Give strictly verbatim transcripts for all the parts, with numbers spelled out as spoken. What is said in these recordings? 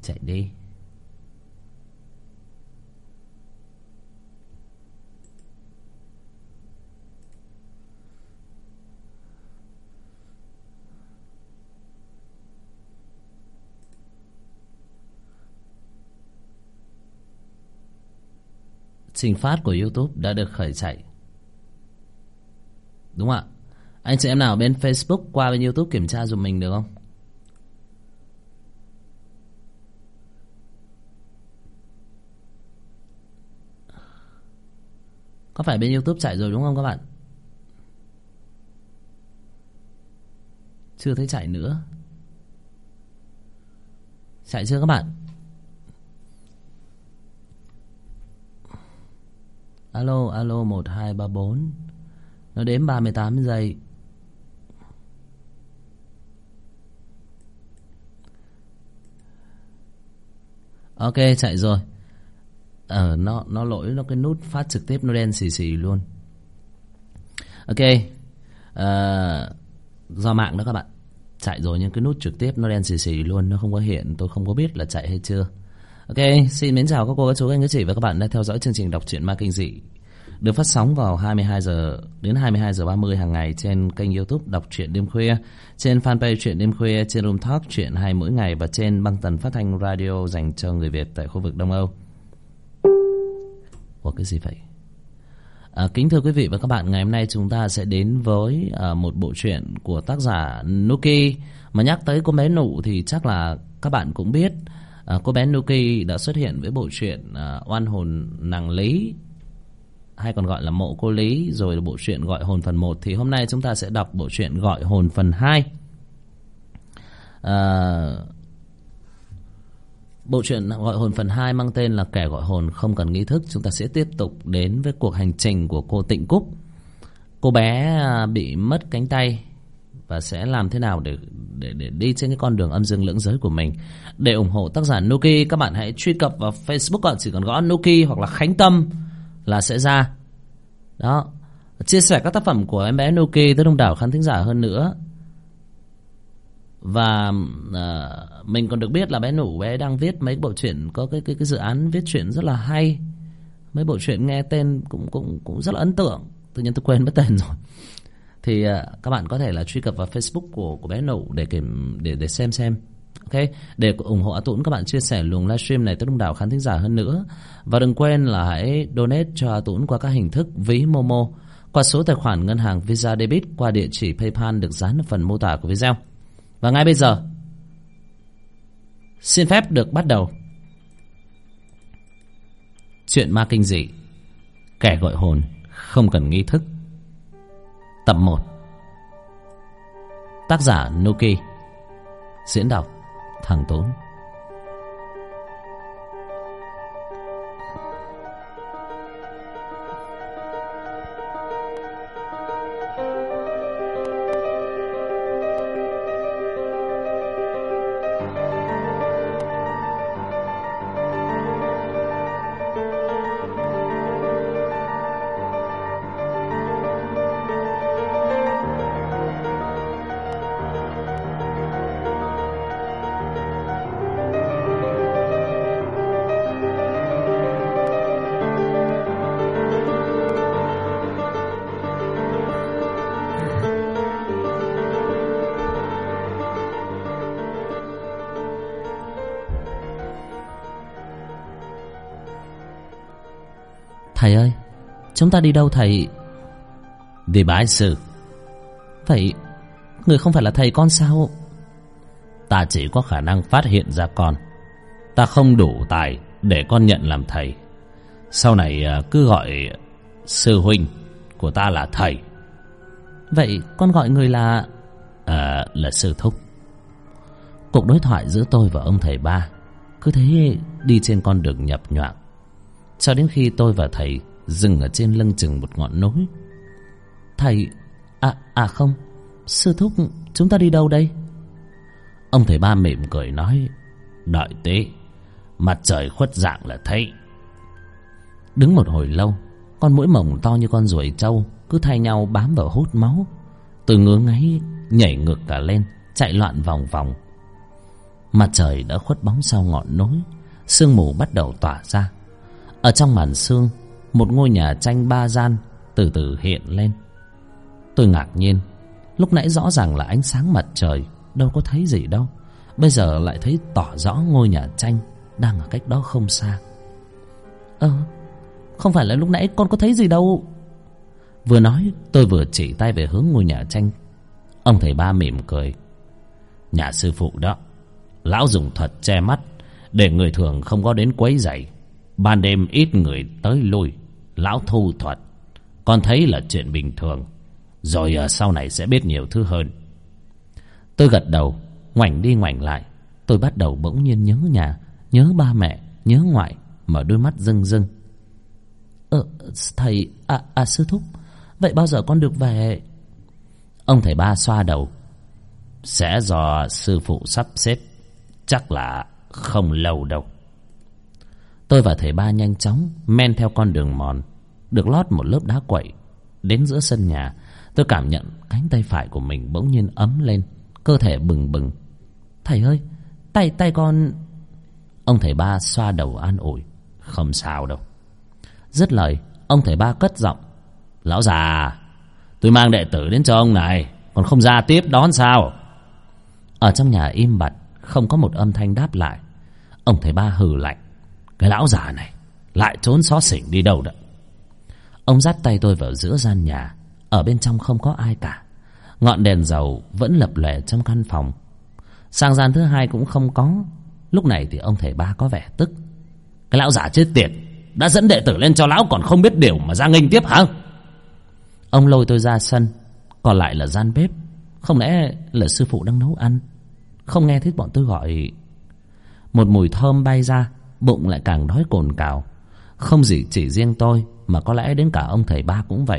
Chạy đi. Trình phát của YouTube đã được khởi chạy. Đúng không ạ? Anh chị em nào bên Facebook qua bên YouTube kiểm tra giùm mình được không? Có phải bên YouTube chạy rồi đúng không các bạn? Chưa thấy chạy nữa. Chạy chưa các bạn? Alo, alo, một hai ba bốn. Nó đếm ba mươi tám giây. Ok, chạy rồi. Ờ, nó, nó lỗi, nó cái nút phát trực tiếp nó đen xì xì luôn. Ok. à, Do mạng đó các bạn. Chạy rồi nhưng cái nút trực tiếp nó đen xì xì luôn. Nó không có hiện, tôi không có biết là chạy hay chưa. Ok, xin mến chào các cô, các chú, các anh, các chị và các bạn đang theo dõi chương trình đọc truyện ma kinh dị được phát sóng vào hai mươi hai giờ đến hai mươi hai giờ ba mươi hàng ngày trên kênh YouTube đọc truyện đêm khuya, trên fanpage truyện đêm khuya, trên Room Talk truyện hay mỗi ngày và trên băng tần phát thanh radio dành cho người Việt tại khu vực Đông Âu. Ủa cái gì vậy? À, kính thưa quý vị và các bạn, ngày hôm nay chúng ta sẽ đến với à, một bộ truyện của tác giả Nuki. Mà nhắc tới cô bé Nụ thì chắc là các bạn cũng biết. À, cô bé Nuki đã xuất hiện với bộ truyện à, Oan hồn nàng Lý, hay còn gọi là Mộ cô Lý, rồi là bộ truyện Gọi hồn phần một. Thì hôm nay chúng ta sẽ đọc bộ truyện Gọi hồn phần hai. à, Bộ truyện Gọi hồn phần hai mang tên là Kẻ gọi hồn không cần nghi thức. Chúng ta sẽ tiếp tục đến với cuộc hành trình của cô Tịnh Cúc. Cô bé bị mất cánh tay và sẽ làm thế nào để, để, để đi trên cái con đường âm dương lưỡng giới của mình. Để ủng hộ tác giả Nuki, các bạn hãy truy cập vào Facebook, bạn chỉ cần gõ Nuki hoặc là Khánh Tâm là sẽ ra. Đó, chia sẻ các tác phẩm của em bé Nuki tới đông đảo khán thính giả hơn nữa. Và à, mình còn được biết là bé Nụ bé đang viết mấy bộ truyện, có cái cái cái dự án viết truyện rất là hay. Mấy bộ truyện nghe tên cũng cũng cũng rất là ấn tượng. Tự nhiên tôi quên mất tên rồi. Thì à, các bạn có thể là truy cập vào Facebook của của bé Nụ để kiểm để để xem xem. Ok, để ủng hộ A Tũng, các bạn chia sẻ luồng livestream này tới đông đảo khán thính giả hơn nữa. Và đừng quên là hãy donate cho A Tũng qua các hình thức ví Momo, qua số tài khoản ngân hàng Visa Debit, qua địa chỉ PayPal được dán ở phần mô tả của video. Và ngay bây giờ xin phép được bắt đầu chuyện ma kinh dị Kẻ gọi hồn không cần nghi thức, tập một. Tác giả Nuki, diễn đọc Thằng Tốn. Thầy ơi, chúng ta đi đâu thầy? Đi bái sư. Vậy người không phải là thầy con sao? Ta chỉ có khả năng phát hiện ra con. Ta không đủ tài để con nhận làm thầy. Sau này cứ gọi sư huynh của ta là thầy. Vậy con gọi người là... À, là sư thúc. Cuộc đối thoại giữa tôi và ông thầy ba cứ thế đi trên con đường nhập nhoạng, cho đến khi tôi và thầy dừng ở trên lưng chừng một ngọn núi. Thầy... À, à không, sư thúc, chúng ta đi đâu đây? Ông thầy ba mỉm cười nói: đợi tí, mặt trời khuất dạng là thấy. Đứng một hồi lâu, con muỗi mồng to như con ruồi trâu cứ thay nhau bám vào hút máu. Tôi ngứa ngáy nhảy ngược cả lên, chạy loạn vòng vòng. Mặt trời đã khuất bóng sau ngọn núi, sương mù bắt đầu tỏa ra. Ở trong màn sương, một ngôi nhà tranh ba gian từ từ hiện lên. Tôi ngạc nhiên, lúc nãy rõ ràng là ánh sáng mặt trời, đâu có thấy gì đâu, bây giờ lại thấy tỏ rõ ngôi nhà tranh đang ở cách đó không xa. Ơ, không phải là lúc nãy con có thấy gì đâu. Vừa nói tôi vừa chỉ tay về hướng ngôi nhà tranh. Ông thầy ba mỉm cười. Nhà sư phụ đó, lão dùng thuật che mắt để người thường không có đến quấy rầy. Ban đêm ít người tới lui, lão thu thuật. Con thấy là chuyện bình thường, rồi ở sau này sẽ biết nhiều thứ hơn. Tôi gật đầu, ngoảnh đi ngoảnh lại. Tôi bắt đầu bỗng nhiên nhớ nhà, nhớ ba mẹ, nhớ ngoại, mở đôi mắt rưng rưng. Ờ, thầy, à, à sư thúc, vậy bao giờ con được về? Ông thầy ba xoa đầu. Sẽ do sư phụ sắp xếp, chắc là không lâu đâu. Tôi và thầy ba nhanh chóng men theo con đường mòn được lót một lớp đá quậy. Đến giữa sân nhà, tôi cảm nhận cánh tay phải của mình bỗng nhiên ấm lên, cơ thể bừng bừng. Thầy ơi, tay tay con... Ông thầy ba xoa đầu an ủi. Không sao đâu. Dứt lời, ông thầy ba cất giọng. Lão già, tôi mang đệ tử đến cho ông này, còn không ra tiếp đón sao? Ở trong nhà im bặt, không có một âm thanh đáp lại. Ông thầy ba hừ lạnh. Cái lão già này lại trốn xó xỉnh đi đâu đó. Ông dắt tay tôi vào giữa gian nhà. Ở bên trong không có ai cả. Ngọn đèn dầu vẫn lập lòe trong căn phòng. Sang gian thứ hai cũng không có. Lúc này thì ông thầy ba có vẻ tức. Cái lão già chết tiệt, đã dẫn đệ tử lên cho lão còn không biết điều mà ra nghênh tiếp hả? Ông lôi tôi ra sân. Còn lại là gian bếp. Không lẽ là sư phụ đang nấu ăn? Không nghe thấy bọn tôi gọi. Một mùi thơm bay ra, bụng lại càng đói cồn cào. Không gì chỉ riêng tôi, mà có lẽ đến cả ông thầy ba cũng vậy.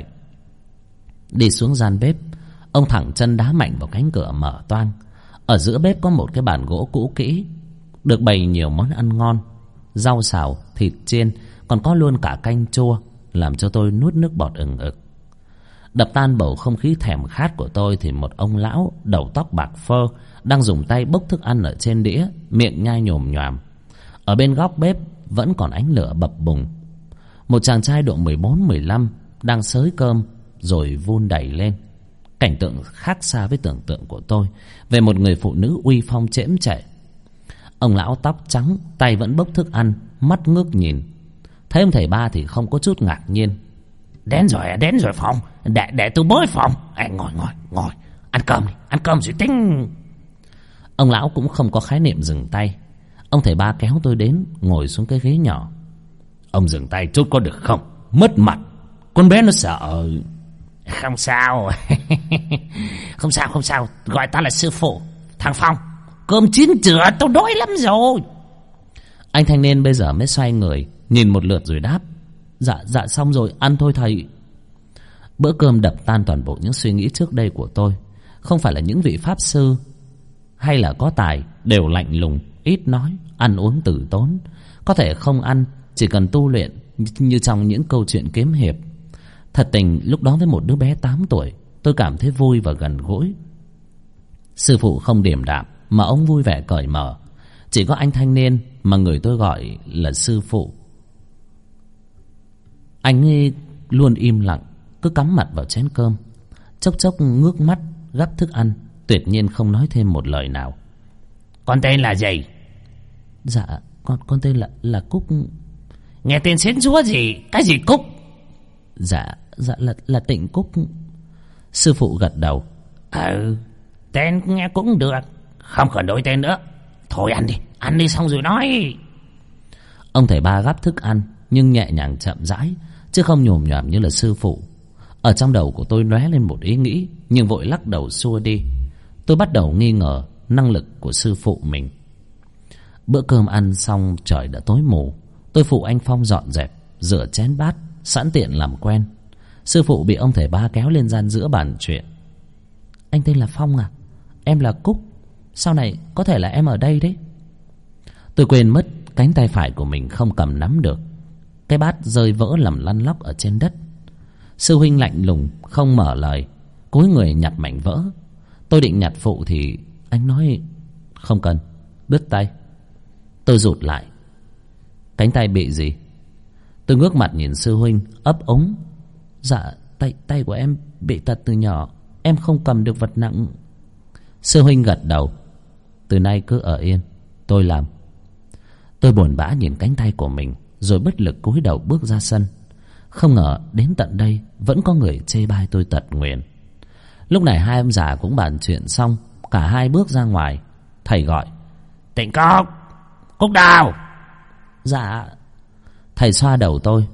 Đi xuống gian bếp, ông thẳng chân đá mạnh vào cánh cửa mở toang. Ở giữa bếp có một cái bàn gỗ cũ kỹ, được bày nhiều món ăn ngon, rau xào, thịt chiên, còn có luôn cả canh chua, làm cho tôi nuốt nước bọt ừng ực. Đập tan bầu không khí thèm khát của tôi thì một ông lão đầu tóc bạc phơ đang dùng tay bốc thức ăn ở trên đĩa, miệng nhai nhồm nhoàm. Ở bên góc bếp vẫn còn ánh lửa bập bùng. Một chàng trai độ mười bốn mười lăm đang xới cơm rồi vun đẩy lên. Cảnh tượng khác xa với tưởng tượng của tôi về một người phụ nữ uy phong chễm chệ. Ông lão tóc trắng, tay vẫn bốc thức ăn, mắt ngước nhìn. Thấy ông thầy ba thì không có chút ngạc nhiên. Đến rồi, đến rồi Phong, để để tôi bới Phong. À, ngồi ngồi ngồi, ăn cơm đi, ăn cơm rồi tính. Ông lão cũng không có khái niệm dừng tay. Ông thầy ba kéo tôi đến, ngồi xuống cái ghế nhỏ. Ông dừng tay chút có được không? Mất mặt, con bé nó sợ. Không sao. Không sao, không sao, gọi ta là sư phụ. Thằng Phong, cơm chín chưa? Tôi đói lắm rồi. Anh thanh niên bây giờ mới xoay người, nhìn một lượt rồi đáp. Dạ, dạ xong rồi, ăn thôi thầy. Bữa cơm đập tan toàn bộ những suy nghĩ trước đây của tôi. Không phải là những vị pháp sư hay là có tài đều lạnh lùng, ít nói, ăn uống tử tốn. Có thể không ăn, chỉ cần tu luyện, như trong những câu chuyện kiếm hiệp. Thật tình lúc đó với một đứa bé tám tuổi, tôi cảm thấy vui và gần gũi. Sư phụ không điềm đạm, mà ông vui vẻ cởi mở. Chỉ có anh thanh niên mà người tôi gọi là sư phụ, anh ấy luôn im lặng, cứ cắm mặt vào chén cơm, chốc chốc ngước mắt gắp thức ăn, tuyệt nhiên không nói thêm một lời nào. Con tên là gì? Dạ, con con tên là là Cúc. Nghe tên xến xúa gì? Cái gì Cúc? Dạ, dạ là là Tịnh Cúc. Sư phụ gật đầu. Ừ, tên nghe cũng được, không cần đổi tên nữa. Thôi ăn đi, ăn đi xong rồi nói. Ông thầy ba gắp thức ăn nhưng nhẹ nhàng chậm rãi, chứ không nhồm nhòm như là sư phụ. Ở trong đầu của tôi lóe lên một ý nghĩ, nhưng vội lắc đầu xua đi. Tôi bắt đầu nghi ngờ năng lực của sư phụ mình. Bữa cơm ăn xong trời đã tối mù. Tôi phụ anh Phong dọn dẹp, rửa chén bát, sẵn tiện làm quen. Sư phụ bị ông thầy ba kéo lên gian giữa bàn chuyện. Anh tên là Phong à? Em là Cúc. Sau này có thể là em ở đây đấy. Tôi quên mất cánh tay phải của mình không cầm nắm được. Cái bát rơi vỡ lầm lăn lóc ở trên đất. Sư huynh lạnh lùng không mở lời, cúi người nhặt mảnh vỡ. Tôi định nhặt phụ thì anh nói không cần, đứt tay. Tôi rụt lại. Cánh tay bị gì? Tôi ngước mặt nhìn sư huynh ấp úng. Dạ tay, tay của em bị tật từ nhỏ, em không cầm được vật nặng. Sư huynh gật đầu. Từ nay cứ ở yên, tôi làm. Tôi buồn bã nhìn cánh tay của mình, rồi bất lực cúi đầu bước ra sân. Không ngờ đến tận đây vẫn có người chê bai tôi tật nguyền. Lúc này hai ông già cũng bàn chuyện xong, cả hai bước ra ngoài. Thầy gọi: Tịnh Cúc, Cúc Đào. Dạ. Thầy xoa đầu tôi.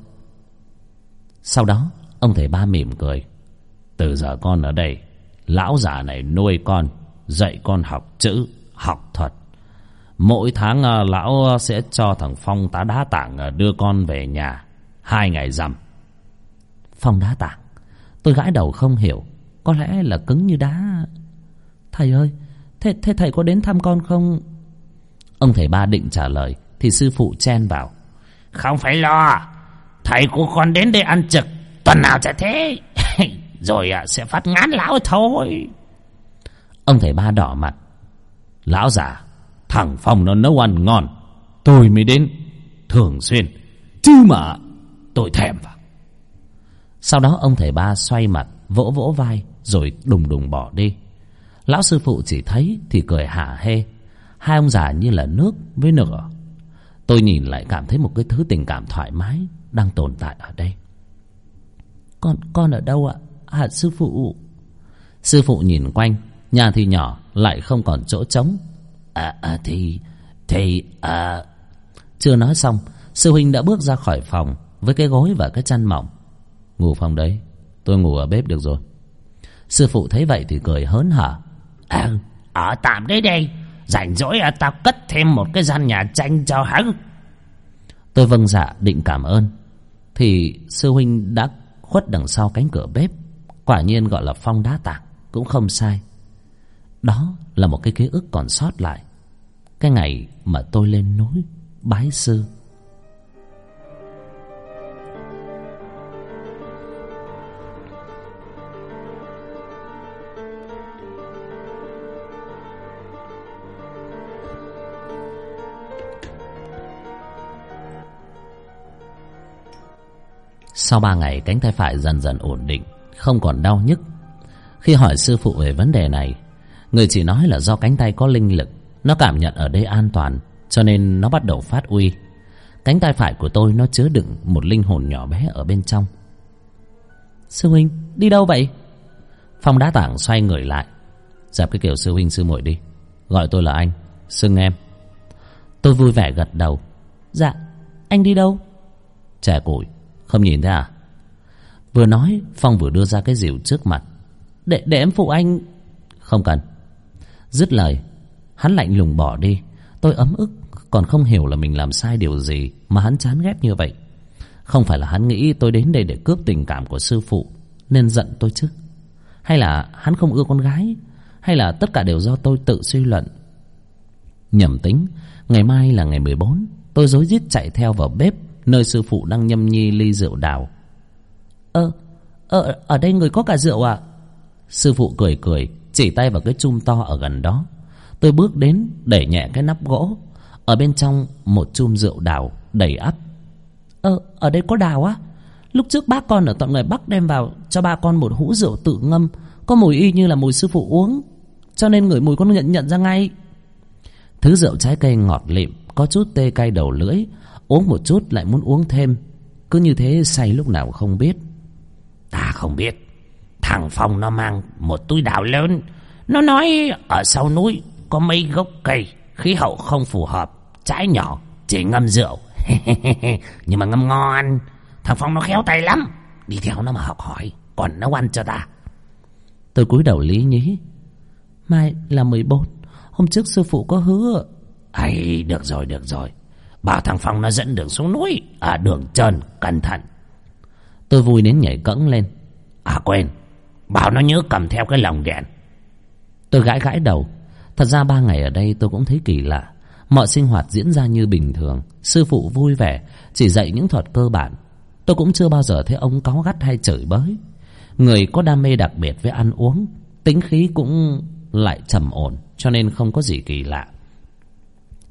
Sau đó ông thầy ba mỉm cười: Từ giờ con ở đây, lão già này nuôi con, dạy con học chữ, học thuật. Mỗi tháng uh, lão sẽ cho thằng Phong tá đá tảng uh, đưa con về nhà hai ngày rằm. Phong đá tảng? Tôi gãi đầu không hiểu. Có lẽ là cứng như đá. Thầy ơi, thế, thế thầy có đến thăm con không? Ông thầy ba định trả lời thì sư phụ chen vào: Không phải lo, thầy của con đến đây ăn trực, tuần nào chả thế. Rồi uh, sẽ phát ngán lão thôi. Ông thầy ba đỏ mặt: Lão già, thằng Phong nó nấu ăn ngon, tôi mới đến thường xuyên, chứ mà tôi thèm vào. Sau đó ông thầy ba xoay mặt, vỗ vỗ vai, rồi đùng đùng bỏ đi. Lão sư phụ chỉ thấy thì cười hả hê. Hai ông già như là nước với nửa. Tôi nhìn lại cảm thấy một cái thứ tình cảm thoải mái đang tồn tại ở đây. Con, con ở đâu ạ? Hả sư phụ? Sư phụ nhìn quanh, nhà thì nhỏ, lại không còn chỗ trống. À, à thì Thì à Chưa nói xong, sư huynh đã bước ra khỏi phòng với cái gối và cái chăn mỏng. Ngủ phòng đấy, tôi ngủ ở bếp được rồi. Sư phụ thấy vậy thì cười hớn hở: À, ở tạm đấy đây, rảnh rỗi à, tao cất thêm một cái gian nhà tranh cho hắn. Tôi vâng dạ định cảm ơn, thì sư huynh đã khuất đằng sau cánh cửa bếp. Quả nhiên gọi là Phong đá tảng cũng không sai. Đó là một cái ký ức còn sót lại, cái ngày mà tôi lên núi bái sư. Sau ba ngày, cánh tay phải dần dần ổn định, không còn đau nhức. Khi hỏi sư phụ về vấn đề này, người chỉ nói là do cánh tay có linh lực, nó cảm nhận ở đây an toàn, cho nên nó bắt đầu phát uy. Cánh tay phải của tôi nó chứa đựng một linh hồn nhỏ bé ở bên trong. Sư huynh, đi đâu vậy? Phong đá tảng xoay người lại: Dẹp cái kiểu sư huynh sư muội đi, gọi tôi là anh, xưng em. Tôi vui vẻ gật đầu: Dạ, anh đi đâu? Chẻ củi, không nhìn thấy à? Vừa nói, Phong vừa đưa ra cái rìu trước mặt. Để, để em phụ anh. Không cần. Dứt lời, hắn lạnh lùng bỏ đi. Tôi ấm ức, còn không hiểu là mình làm sai điều gì mà hắn chán ghét như vậy. Không phải là hắn nghĩ tôi đến đây để cướp tình cảm của sư phụ nên giận tôi chứ? Hay là hắn không ưa con gái? Hay là tất cả đều do tôi tự suy luận? Nhầm tính, ngày mai là ngày mười bốn. Tôi rối rít chạy theo vào bếp, nơi sư phụ đang nhâm nhi ly rượu đào. Ơ, ờ, ở đây người có cả rượu à? Sư phụ cười cười, chỉ tay vào cái chum to ở gần đó. Tôi bước đến, đẩy nhẹ cái nắp gỗ. Ở bên trong một chum rượu đào đầy ắp. Ờ, ở đây có đào á? Lúc trước bác con ở tận ngoài Bắc đem vào cho ba con một hũ rượu tự ngâm, có mùi y như là mùi sư phụ uống, cho nên ngửi mùi con nhận nhận ra ngay. Thứ rượu trái cây ngọt lịm, có chút tê cay đầu lưỡi. Uống một chút lại muốn uống thêm, cứ như thế say lúc nào không biết. Ta không biết, thằng Phong nó mang một túi đào lớn. Nó nói ở sau núi có mấy gốc cây, khí hậu không phù hợp, trái nhỏ, chỉ ngâm rượu. Nhưng mà ngâm ngon. Thằng Phong nó khéo tay lắm, đi theo nó mà học hỏi, còn nấu ăn cho ta. Tôi cúi đầu lý nhí: Mai là mười bốn, hôm trước sư phụ có hứa. Ấy, được rồi, được rồi. Bảo thằng Phong nó dẫn đường xuống núi, à, đường trơn, cẩn thận. Tôi vui đến nhảy cẫng lên. À quên, bảo nó nhớ cầm theo cái lồng đèn. Tôi gãi gãi đầu. Thật ra ba ngày ở đây tôi cũng thấy kỳ lạ. Mọi sinh hoạt diễn ra như bình thường. Sư phụ vui vẻ, chỉ dạy những thuật cơ bản. Tôi cũng chưa bao giờ thấy ông cáu gắt hay chửi bới. Người có đam mê đặc biệt với ăn uống, tính khí cũng lại trầm ổn, cho nên không có gì kỳ lạ.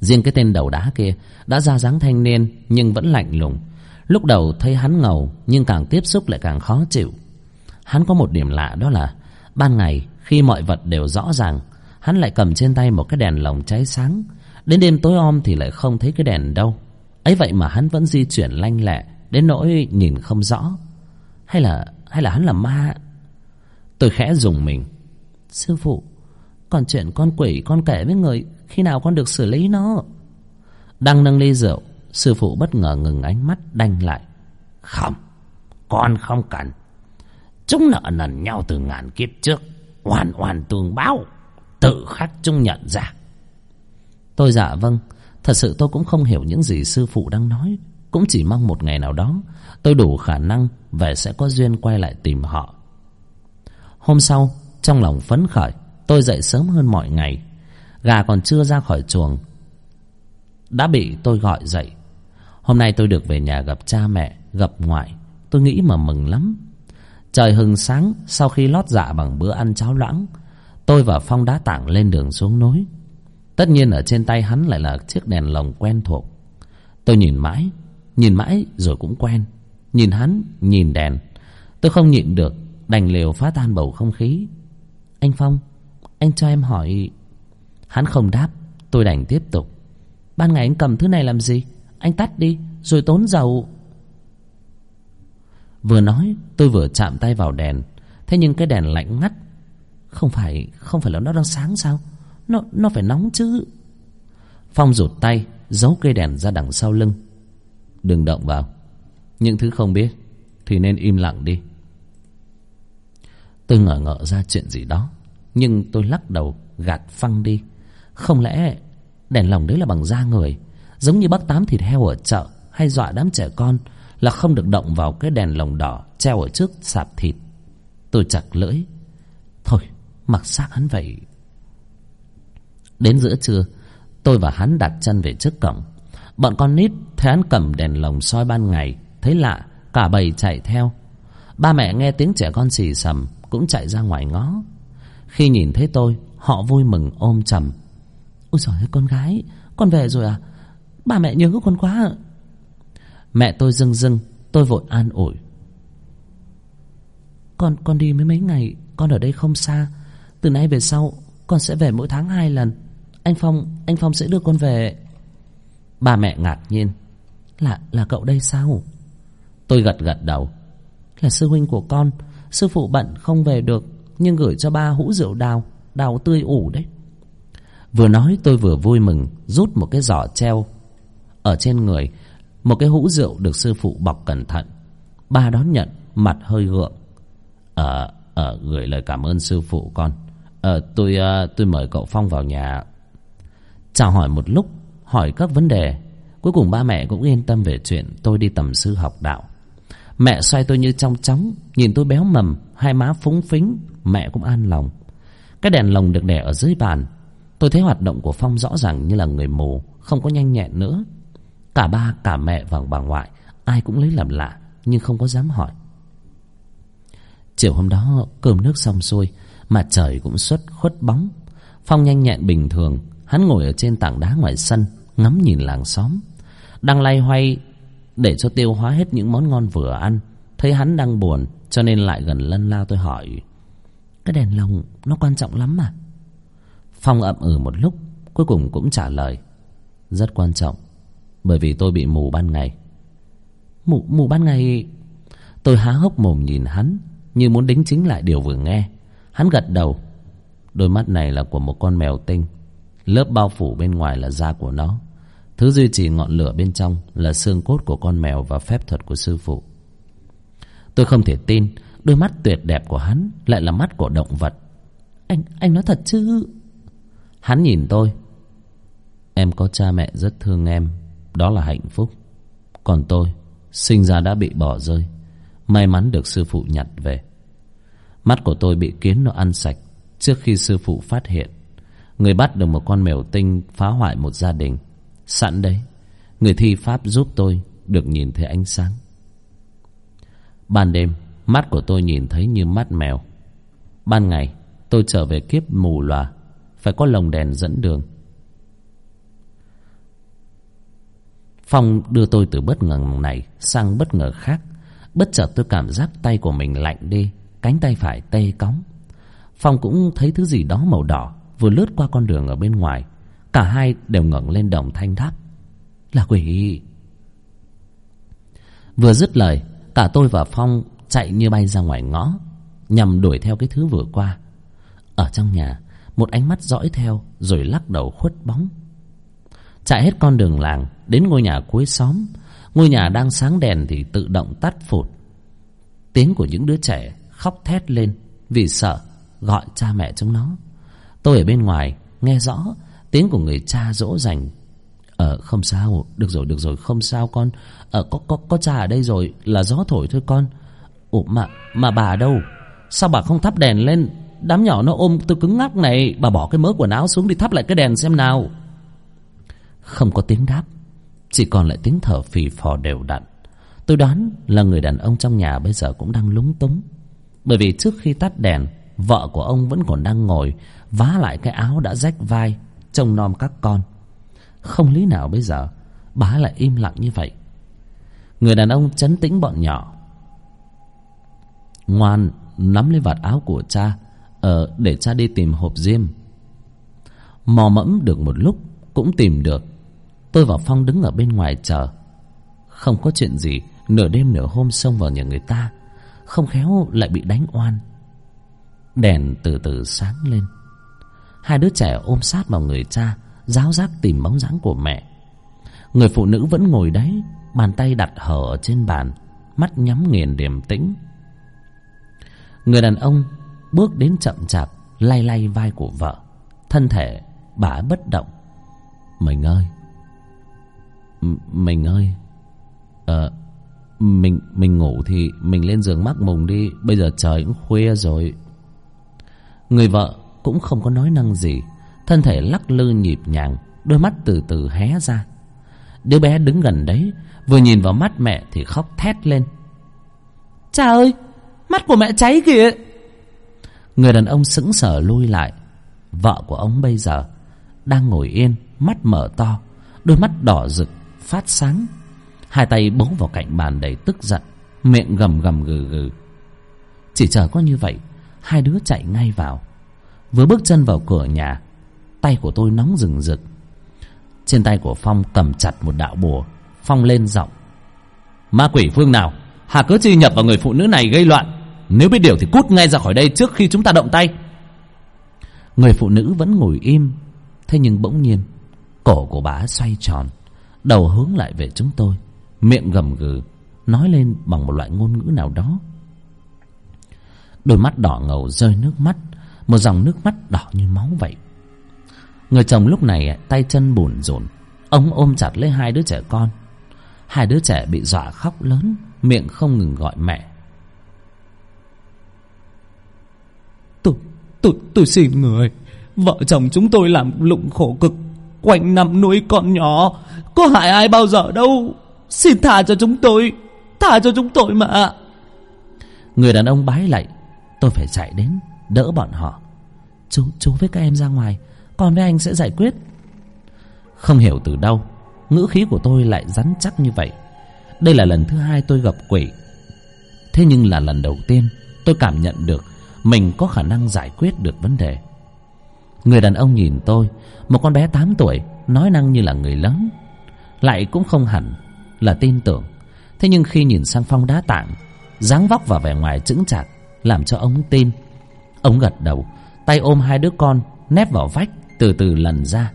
Riêng cái tên đầu đá kia đã ra dáng thanh niên nhưng vẫn lạnh lùng. Lúc đầu thấy hắn ngầu, nhưng càng tiếp xúc lại càng khó chịu. Hắn có một điểm lạ, đó là ban ngày khi mọi vật đều rõ ràng, hắn lại cầm trên tay một cái đèn lồng cháy sáng. Đến đêm tối om thì lại không thấy cái đèn đâu. Ấy vậy mà hắn vẫn di chuyển lanh lẹ đến nỗi nhìn không rõ. Hay là hay là hắn là ma? Tôi khẽ rùng mình. Sư phụ, còn chuyện con quỷ con kể với người, khi nào con được xử lý nó? Đang nâng ly rượu, sư phụ bất ngờ ngừng ánh mắt đanh lại. Không, con không cần. Chúng nợ nần nhau từ ngàn kiếp trước, oan oan tương báo, tự khắc chúng nhận ra. Tôi dạ vâng. Thật sự tôi cũng không hiểu những gì sư phụ đang nói. Cũng chỉ mong một ngày nào đó tôi đủ khả năng về sẽ có duyên quay lại tìm họ. Hôm sau, trong lòng phấn khởi, tôi dậy sớm hơn mọi ngày. Gà còn chưa ra khỏi chuồng đã bị tôi gọi dậy. Hôm nay tôi được về nhà gặp cha mẹ, gặp ngoại. Tôi nghĩ mà mừng lắm. Trời hừng sáng, sau khi lót dạ bằng bữa ăn cháo loãng, tôi và Phong đã tảng lên đường xuống núi. Tất nhiên ở trên tay hắn lại là chiếc đèn lồng quen thuộc. Tôi nhìn mãi, nhìn mãi rồi cũng quen. Nhìn hắn, nhìn đèn, tôi không nhịn được, đành liều phá tan bầu không khí. Anh Phong, anh cho em hỏi. Hắn không đáp, tôi đành tiếp tục. Ban ngày anh cầm thứ này làm gì? Anh tắt đi, rồi tốn dầu. Vừa nói, tôi vừa chạm tay vào đèn. Thế nhưng cái đèn lạnh ngắt. Không phải, không phải là nó đang sáng sao? Nó, nó phải nóng chứ. Phong rụt tay, giấu cây đèn ra đằng sau lưng. Đừng động vào. Những thứ không biết thì nên im lặng đi. Tôi ngờ ngợ ra chuyện gì đó, nhưng tôi lắc đầu gạt phăng đi. Không lẽ đèn lồng đấy là bằng da người, giống như bác tám thịt heo ở chợ hay dọa đám trẻ con là không được động vào cái đèn lồng đỏ treo ở trước sạp thịt. Tôi chặt lưỡi. Thôi, mặc xác hắn vậy. Đến giữa trưa, tôi và hắn đặt chân về trước cổng. Bọn con nít thấy hắn cầm đèn lồng soi ban ngày, thấy lạ, cả bầy chạy theo. Ba mẹ nghe tiếng trẻ con xì xầm cũng chạy ra ngoài ngó. Khi nhìn thấy tôi, họ vui mừng ôm chầm. Ôi giời ơi, con gái, con về rồi à? Ba mẹ nhớ con quá. Mẹ tôi rưng rưng, tôi vội an ủi. Con con đi mấy mấy ngày, con ở đây không xa. Từ nay về sau, con sẽ về mỗi tháng hai lần. Anh Phong, anh Phong sẽ đưa con về. Ba mẹ ngạc nhiên. Là, là cậu đây sao? Tôi gật gật đầu. Là sư huynh của con. Sư phụ bận không về được, nhưng gửi cho ba hũ rượu đào, đào tươi ủ đấy. Vừa nói tôi vừa vui mừng rút một cái giỏ treo ở trên người, một cái hũ rượu được sư phụ bọc cẩn thận. Ba đón nhận, mặt hơi gượng. Ờ, ờ, gửi lời cảm ơn sư phụ con. Ờ, tôi, uh, tôi mời cậu Phong vào nhà. Chào hỏi một lúc, hỏi các vấn đề. Cuối cùng ba mẹ cũng yên tâm về chuyện tôi đi tầm sư học đạo. Mẹ xoay tôi như trong chóng, nhìn tôi béo mầm, hai má phúng phính, mẹ cũng an lòng. Cái đèn lồng được để ở dưới bàn. Tôi thấy hoạt động của Phong rõ ràng như là người mù, không có nhanh nhẹn nữa. Cả ba, cả mẹ và bà ngoại, ai cũng lấy làm lạ, nhưng không có dám hỏi. Chiều hôm đó, cơm nước xong xuôi, mà trời cũng xuất khuất bóng. Phong nhanh nhẹn bình thường, hắn ngồi ở trên tảng đá ngoài sân, ngắm nhìn làng xóm. Đang loay hoay để cho tiêu hóa hết những món ngon vừa ăn. Thấy hắn đang buồn, cho nên lại gần lân la. Tôi hỏi, cái đèn lồng nó quan trọng lắm à? Phong ậm ừ một lúc, cuối cùng cũng trả lời, rất quan trọng, bởi vì tôi bị mù ban ngày. Mù, mù ban ngày? Tôi há hốc mồm nhìn hắn, như muốn đính chính lại điều vừa nghe. Hắn gật đầu. Đôi mắt này là của một con mèo tinh. Lớp bao phủ bên ngoài là da của nó. Thứ duy trì ngọn lửa bên trong là xương cốt của con mèo và phép thuật của sư phụ. Tôi không thể tin đôi mắt tuyệt đẹp của hắn lại là mắt của động vật. Anh, anh nói thật chứ? Hắn nhìn tôi. Em có cha mẹ rất thương em, đó là hạnh phúc. Còn tôi, sinh ra đã bị bỏ rơi, may mắn được sư phụ nhặt về. Mắt của tôi bị kiến nó ăn sạch trước khi sư phụ phát hiện. Người bắt được một con mèo tinh phá hoại một gia đình. Sẵn đấy, người thi pháp giúp tôi được nhìn thấy ánh sáng. Ban đêm, mắt của tôi nhìn thấy như mắt mèo. Ban ngày, tôi trở về kiếp mù lòa, phải có lồng đèn dẫn đường. Phong đưa tôi từ bất ngờ này sang bất ngờ khác. Bất chợt tôi cảm giác tay của mình lạnh đi, cánh tay phải tê cóng. Phong cũng thấy thứ gì đó màu đỏ vừa lướt qua con đường ở bên ngoài. Cả hai đều ngẩng lên đồng thanh đáp: là quỷ. Vừa dứt lời, cả tôi và Phong chạy như bay ra ngoài ngõ, nhằm đuổi theo cái thứ vừa qua. Ở trong nhà, một ánh mắt dõi theo rồi lắc đầu khuất bóng. Chạy hết con đường làng đến ngôi nhà cuối xóm. Ngôi nhà đang sáng đèn thì tự động tắt phụt. Tiếng của những đứa trẻ khóc thét lên vì sợ, gọi cha mẹ chúng nó. Tôi ở bên ngoài nghe rõ tiếng của người cha dỗ dành: Ờ không sao, được rồi được rồi, không sao con. Ờ có có có cha ở đây rồi, là gió thổi thôi con. Ủa mà mà bà đâu? Sao bà không thắp đèn lên? Đám nhỏ nó ôm tôi cứng ngắc này. Bà bỏ cái mớ quần áo xuống đi thắp lại cái đèn xem nào. Không có tiếng đáp, chỉ còn lại tiếng thở phì phò đều đặn. Tôi đoán là người đàn ông trong nhà bây giờ cũng đang lúng túng, bởi vì trước khi tắt đèn, vợ của ông vẫn còn đang ngồi vá lại cái áo đã rách vai trông nom các con. Không lý nào bây giờ bà lại im lặng như vậy. Người đàn ông trấn tĩnh bọn nhỏ: Ngoan, nắm lấy vạt áo của cha, ờ, để cha đi tìm hộp diêm. Mò mẫm được một lúc cũng tìm được. Tôi và Phong đứng ở bên ngoài chờ. Không có chuyện gì, nửa đêm nửa hôm xông vào nhà người ta, không khéo lại bị đánh oan. Đèn từ từ sáng lên. Hai đứa trẻ ôm sát vào người cha, ráo rác tìm bóng dáng của mẹ. Người phụ nữ vẫn ngồi đấy, bàn tay đặt hở ở trên bàn, mắt nhắm nghiền điềm tĩnh. Người đàn ông bước đến chậm chạp, lay lay vai của vợ. Thân thể bà bất động. Mình ơi, mình ơi, ờ, mình mình ngủ thì mình lên giường mắc mùng đi. Bây giờ trời cũng khuya rồi. Người vợ cũng không có nói năng gì, thân thể lắc lư nhịp nhàng, đôi mắt từ từ hé ra. Đứa bé đứng gần đấy vừa nhìn vào mắt mẹ thì khóc thét lên: Cha ơi, mắt của mẹ cháy kìa. Người đàn ông sững sờ lui lại. Vợ của ông bây giờ đang ngồi yên, mắt mở to, đôi mắt đỏ rực phát sáng, hai tay bấu vào cạnh bàn đầy tức giận, miệng gầm gầm gừ gừ. Chỉ chờ có như vậy, hai đứa chạy ngay vào. Vừa bước chân vào cửa nhà, tay của tôi nóng rừng rực. Trên tay của Phong cầm chặt một đạo bùa. Phong lên giọng: Ma quỷ phương nào hà cớ chi nhập vào người phụ nữ này gây loạn? Nếu biết điều thì cút ngay ra khỏi đây trước khi chúng ta động tay. Người phụ nữ vẫn ngồi im. Thế nhưng bỗng nhiên cổ của bà xoay tròn, đầu hướng lại về chúng tôi, miệng gầm gừ, nói lên bằng một loại ngôn ngữ nào đó. Đôi mắt đỏ ngầu rơi nước mắt, một dòng nước mắt đỏ như máu vậy. Người chồng lúc này tay chân bủn rủn, ông ôm chặt lấy hai đứa trẻ con. Hai đứa trẻ bị dọa khóc lớn, miệng không ngừng gọi mẹ. Tôi, tôi, tôi xin người, vợ chồng chúng tôi làm lụng khổ cực, quanh năm nuôi con nhỏ, có hại ai bao giờ đâu. Xin tha cho chúng tôi, tha cho chúng tôi mà. Người đàn ông bái lạy. Tôi phải chạy đến đỡ bọn họ. Chú, chú với các em ra ngoài, con với anh sẽ giải quyết. Không hiểu từ đâu ngữ khí của tôi lại rắn chắc như vậy. Đây là lần thứ hai tôi gặp quỷ, thế nhưng là lần đầu tiên tôi cảm nhận được mình có khả năng giải quyết được vấn đề. Người đàn ông nhìn tôi, một con bé tám tuổi, nói năng như là người lớn, lại cũng không hẳn là tin tưởng. Thế nhưng khi nhìn sang Phong Đá Tảng, dáng vóc và vẻ ngoài chững chạc làm cho ông tin. Ông gật đầu, tay ôm hai đứa con nép vào vách, từ từ lần ra.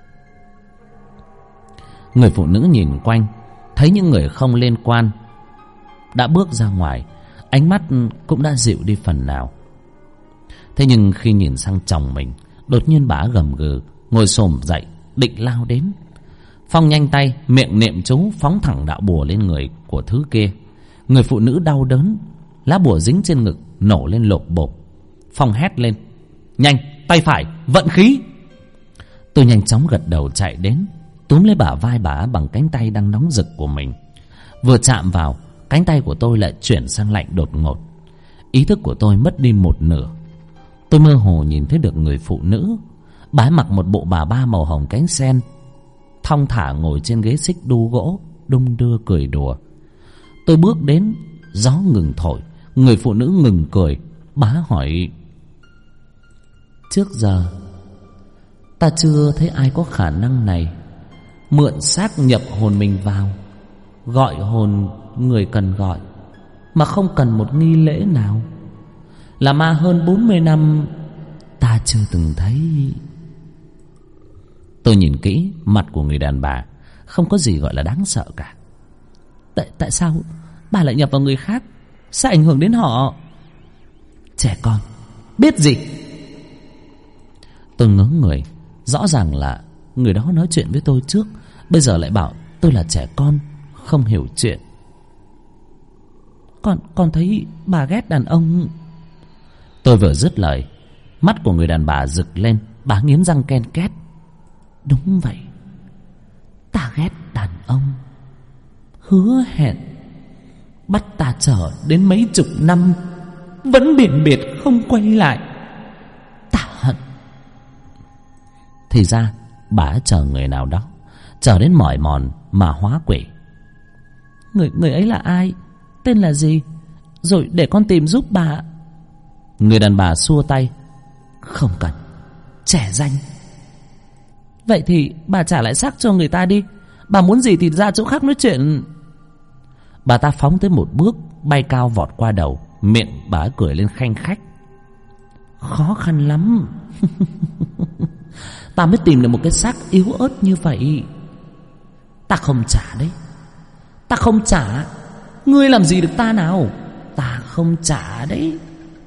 Người phụ nữ nhìn quanh, thấy những người không liên quan đã bước ra ngoài, ánh mắt cũng đã dịu đi phần nào. Thế nhưng khi nhìn sang chồng mình, đột nhiên bà gầm gừ, ngồi xổm dậy định lao đến. Phong nhanh tay, miệng niệm chú, phóng thẳng đạo bùa lên người của thứ kia. Người phụ nữ đau đớn, lá bùa dính trên ngực nổ lên lộp bộp. Phong hét lên: Nhanh, tay phải, vận khí. Tôi nhanh chóng gật đầu chạy đến, túm lấy bả vai bà bằng cánh tay đang nóng rực của mình. Vừa chạm vào, cánh tay của tôi lại chuyển sang lạnh đột ngột. Ý thức của tôi mất đi một nửa. Tôi mơ hồ nhìn thấy được người phụ nữ. Bà mặc một bộ bà ba màu hồng cánh sen, thong thả ngồi trên ghế xích đu gỗ, đung đưa cười đùa. Tôi bước đến, gió ngừng thổi, người phụ nữ ngừng cười. Bá hỏi: trước giờ ta chưa thấy ai có khả năng này, mượn xác nhập hồn mình vào, gọi hồn người cần gọi, mà không cần một nghi lễ nào. Là ma hơn bốn mươi năm, ta chưa từng thấy. Tôi nhìn kỹ mặt của người đàn bà, không có gì gọi là đáng sợ cả. Tại, tại sao bà lại nhập vào người khác? Sẽ ảnh hưởng đến họ. Trẻ con biết gì? Tôi ngớ người. Rõ ràng là người đó nói chuyện với tôi trước, bây giờ lại bảo tôi là trẻ con, không hiểu chuyện. Con, con thấy bà ghét đàn ông. Tôi vừa dứt lời, mắt của người đàn bà rực lên. Bà nghiến răng ken két. Đúng vậy, ta ghét đàn ông. Hứa hẹn bắt ta chờ đến mấy chục năm, vẫn biển biệt không quay lại. Ta hận. Thì ra bà chờ người nào đó, chờ đến mỏi mòn mà hóa quỷ. Người, người ấy là ai? Tên là gì? Rồi để con tìm giúp bà. Người đàn bà xua tay. Không cần, trẻ danh. Vậy thì bà trả lại xác cho người ta đi. Bà muốn gì thì ra chỗ khác nói chuyện. Bà ta phóng tới một bước, bay cao vọt qua đầu. Miệng bà cười lên khanh khách. Khó khăn lắm. Ta mới tìm được một cái xác yếu ớt như vậy. Ta không trả đấy. Ta không trả. Ngươi làm gì được ta nào? Ta không trả đấy.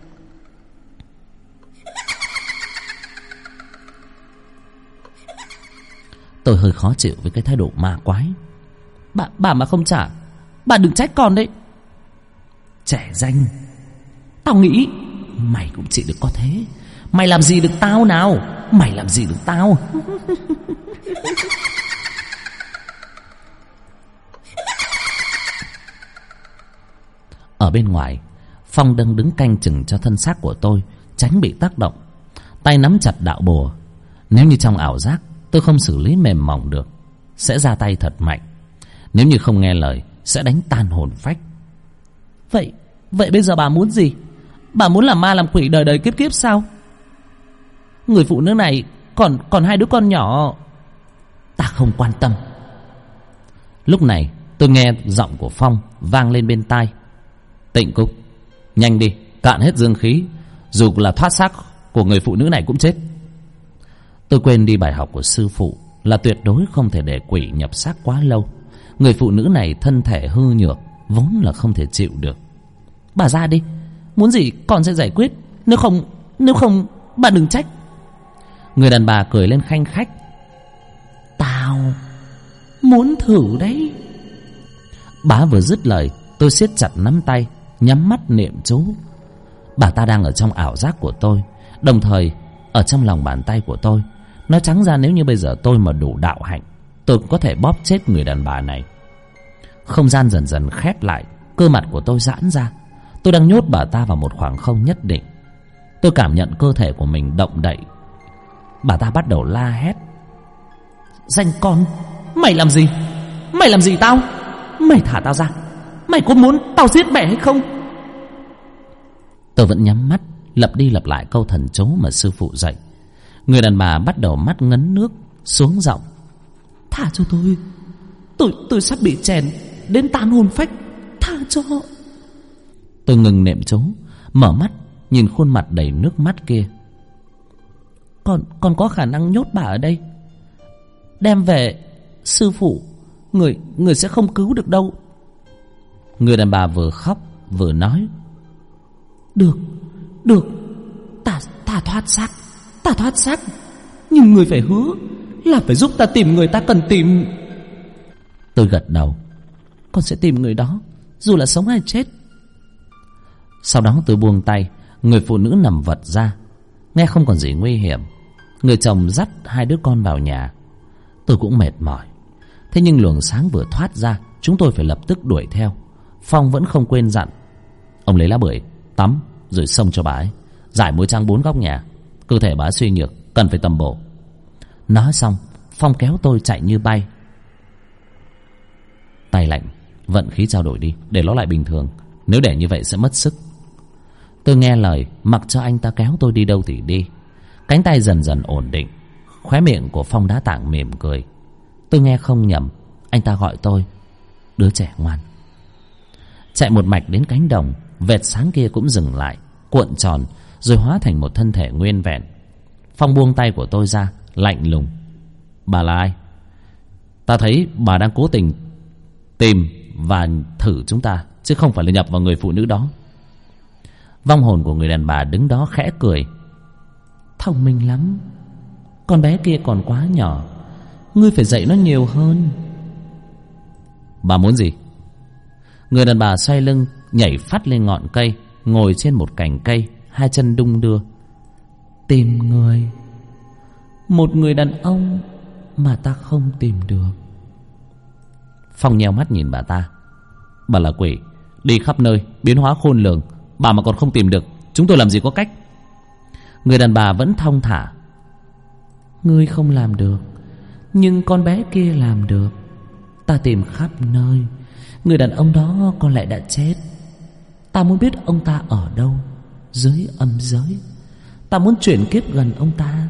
Tôi hơi khó chịu với cái thái độ ma quái. Bà, bà mà không trả, bà đừng trách con đấy. Trẻ danh, tao nghĩ mày cũng chỉ được có thế. Mày làm gì được tao nào? Mày làm gì được tao? Ở bên ngoài, Phong đang đứng canh chừng cho thân xác của tôi, tránh bị tác động. Tay nắm chặt đạo bùa. Nếu như trong ảo giác tôi không xử lý mềm mỏng được, sẽ ra tay thật mạnh. Nếu như không nghe lời, sẽ đánh tan hồn phách. Vậy, vậy bây giờ bà muốn gì? Bà muốn làm ma làm quỷ đời đời kiếp kiếp sao? Người phụ nữ này còn còn hai đứa con nhỏ. Ta không quan tâm. Lúc này tôi nghe giọng của Phong vang lên bên tai. Tịnh Cúc, nhanh đi, cạn hết dương khí. Dù là thoát xác của người phụ nữ này cũng chết. Tôi quên đi bài học của sư phụ là tuyệt đối không thể để quỷ nhập xác quá lâu. Người phụ nữ này thân thể hư nhược, vốn là không thể chịu được. Bà ra đi, muốn gì con sẽ giải quyết. Nếu không, nếu không bà đừng trách. Người đàn bà cười lên khanh khách. Tao muốn thử đấy. Bà vừa dứt lời, tôi siết chặt nắm tay, nhắm mắt niệm chú. Bà ta đang ở trong ảo giác của tôi, đồng thời ở trong lòng bàn tay của tôi. Nói trắng ra, nếu như bây giờ tôi mà đủ đạo hạnh, tôi cũng có thể bóp chết người đàn bà này. Không gian dần dần khép lại, cơ mặt của tôi giãn ra. Tôi đang nhốt bà ta vào một khoảng không nhất định. Tôi cảm nhận cơ thể của mình động đậy. Bà ta bắt đầu la hét. Danh con, mày làm gì? Mày làm gì tao? Mày thả tao ra. Mày có muốn tao giết mẹ hay không? Tôi vẫn nhắm mắt, lặp đi lặp lại câu thần chú mà sư phụ dạy. Người đàn bà bắt đầu mắt ngấn nước, xuống giọng. Tha cho tôi. Tôi, tôi sắp bị chèn đến tan hồn phách. Tha cho. Tôi ngừng niệm chú, mở mắt, nhìn khuôn mặt đầy nước mắt kia. Con, con có khả năng nhốt bà ở đây. Đem về sư phụ, Người, người sẽ không cứu được đâu. Người đàn bà vừa khóc vừa nói. Được, được, ta, ta thoát xác. Ta thoát xác. Nhưng người phải hứa là phải giúp ta tìm người ta cần tìm. Tôi gật đầu. Con sẽ tìm người đó, dù là sống hay chết. Sau đó tôi buông tay. Người phụ nữ nằm vật ra. Nghe không còn gì nguy hiểm. Người chồng dắt hai đứa con vào nhà. Tôi cũng mệt mỏi. Thế nhưng luồng sáng vừa thoát ra, chúng tôi phải lập tức đuổi theo. Phong vẫn không quên dặn. Ông lấy lá bưởi, tắm, rồi xông cho bà ấy. Rải muối trắng bốn góc nhà. Cơ thể bà ấy suy nhược, cần phải tầm bổ. Nói xong, Phong kéo tôi chạy như bay. Tay lạnh, vận khí trao đổi đi, để nó lại bình thường. Nếu để như vậy sẽ mất sức. Tôi nghe lời, mặc cho anh ta kéo tôi đi đâu thì đi. Cánh tay dần dần ổn định. Khóe miệng của Phong Đá Tảng mỉm cười. Tôi nghe không nhầm, anh ta gọi tôi đứa trẻ ngoan. Chạy một mạch đến cánh đồng, vệt sáng kia cũng dừng lại, cuộn tròn, rồi hóa thành một thân thể nguyên vẹn. Phong buông tay của tôi ra, lạnh lùng. Bà là ai? Ta thấy bà đang cố tình tìm và thử chúng ta, chứ không phải là nhập vào người phụ nữ đó. Vong hồn của người đàn bà đứng đó khẽ cười. Thông minh lắm. Con bé kia còn quá nhỏ, ngươi phải dạy nó nhiều hơn. Bà muốn gì? Người đàn bà xoay lưng, nhảy phát lên ngọn cây, ngồi trên một cành cây, hai chân đung đưa. Tìm người. Một người đàn ông mà ta không tìm được. Phong nheo mắt nhìn bà ta. Bà là quỷ, đi khắp nơi, biến hóa khôn lường. Bà mà còn không tìm được, chúng tôi làm gì có cách. Người đàn bà vẫn thong thả. Ngươi không làm được, nhưng con bé kia làm được. Ta tìm khắp nơi, người đàn ông đó có lẽ đã chết. Ta muốn biết ông ta ở đâu, dưới âm giới. Ta muốn chuyển kiếp gần ông ta.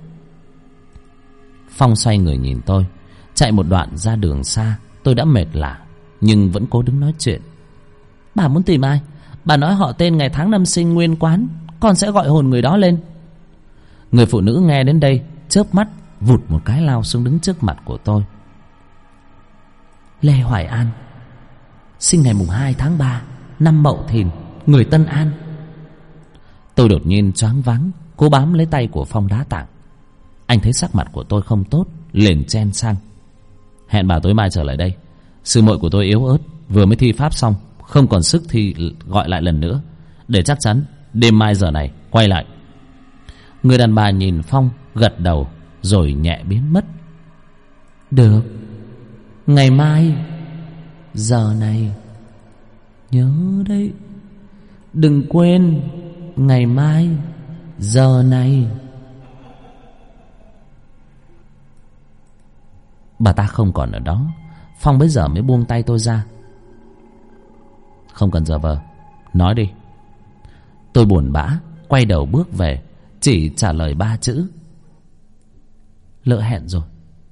Phong xoay người nhìn tôi. Chạy một đoạn ra đường xa, tôi đã mệt lả, nhưng vẫn cố đứng nói chuyện. Bà muốn tìm ai? Bà nói họ tên, ngày tháng năm sinh, nguyên quán, con sẽ gọi hồn người đó lên. Người phụ nữ nghe đến đây, chớp mắt vụt một cái lao xuống đứng trước mặt của tôi. Lê Hoài An, sinh ngày mùng hai tháng ba năm Mậu Thìn, người Tân An. Tôi đột nhiên choáng váng, cố bám lấy tay của Phong Đá Tảng. Anh thấy sắc mặt của tôi không tốt, liền chen sang. Hẹn bà tối mai trở lại đây. Sư muội của tôi yếu ớt, vừa mới thi pháp xong, không còn sức thì gọi lại lần nữa, để chắc chắn đêm mai giờ này quay lại. Người đàn bà nhìn Phong, gật đầu, rồi nhẹ biến mất. Được, ngày mai giờ này nhớ đấy. Đừng quên, ngày mai giờ này. Bà ta không còn ở đó. Phong bấy giờ mới buông tay tôi ra. Không cần giả vờ, nói đi. Tôi buồn bã quay đầu bước về, chỉ trả lời ba chữ: lỡ hẹn rồi.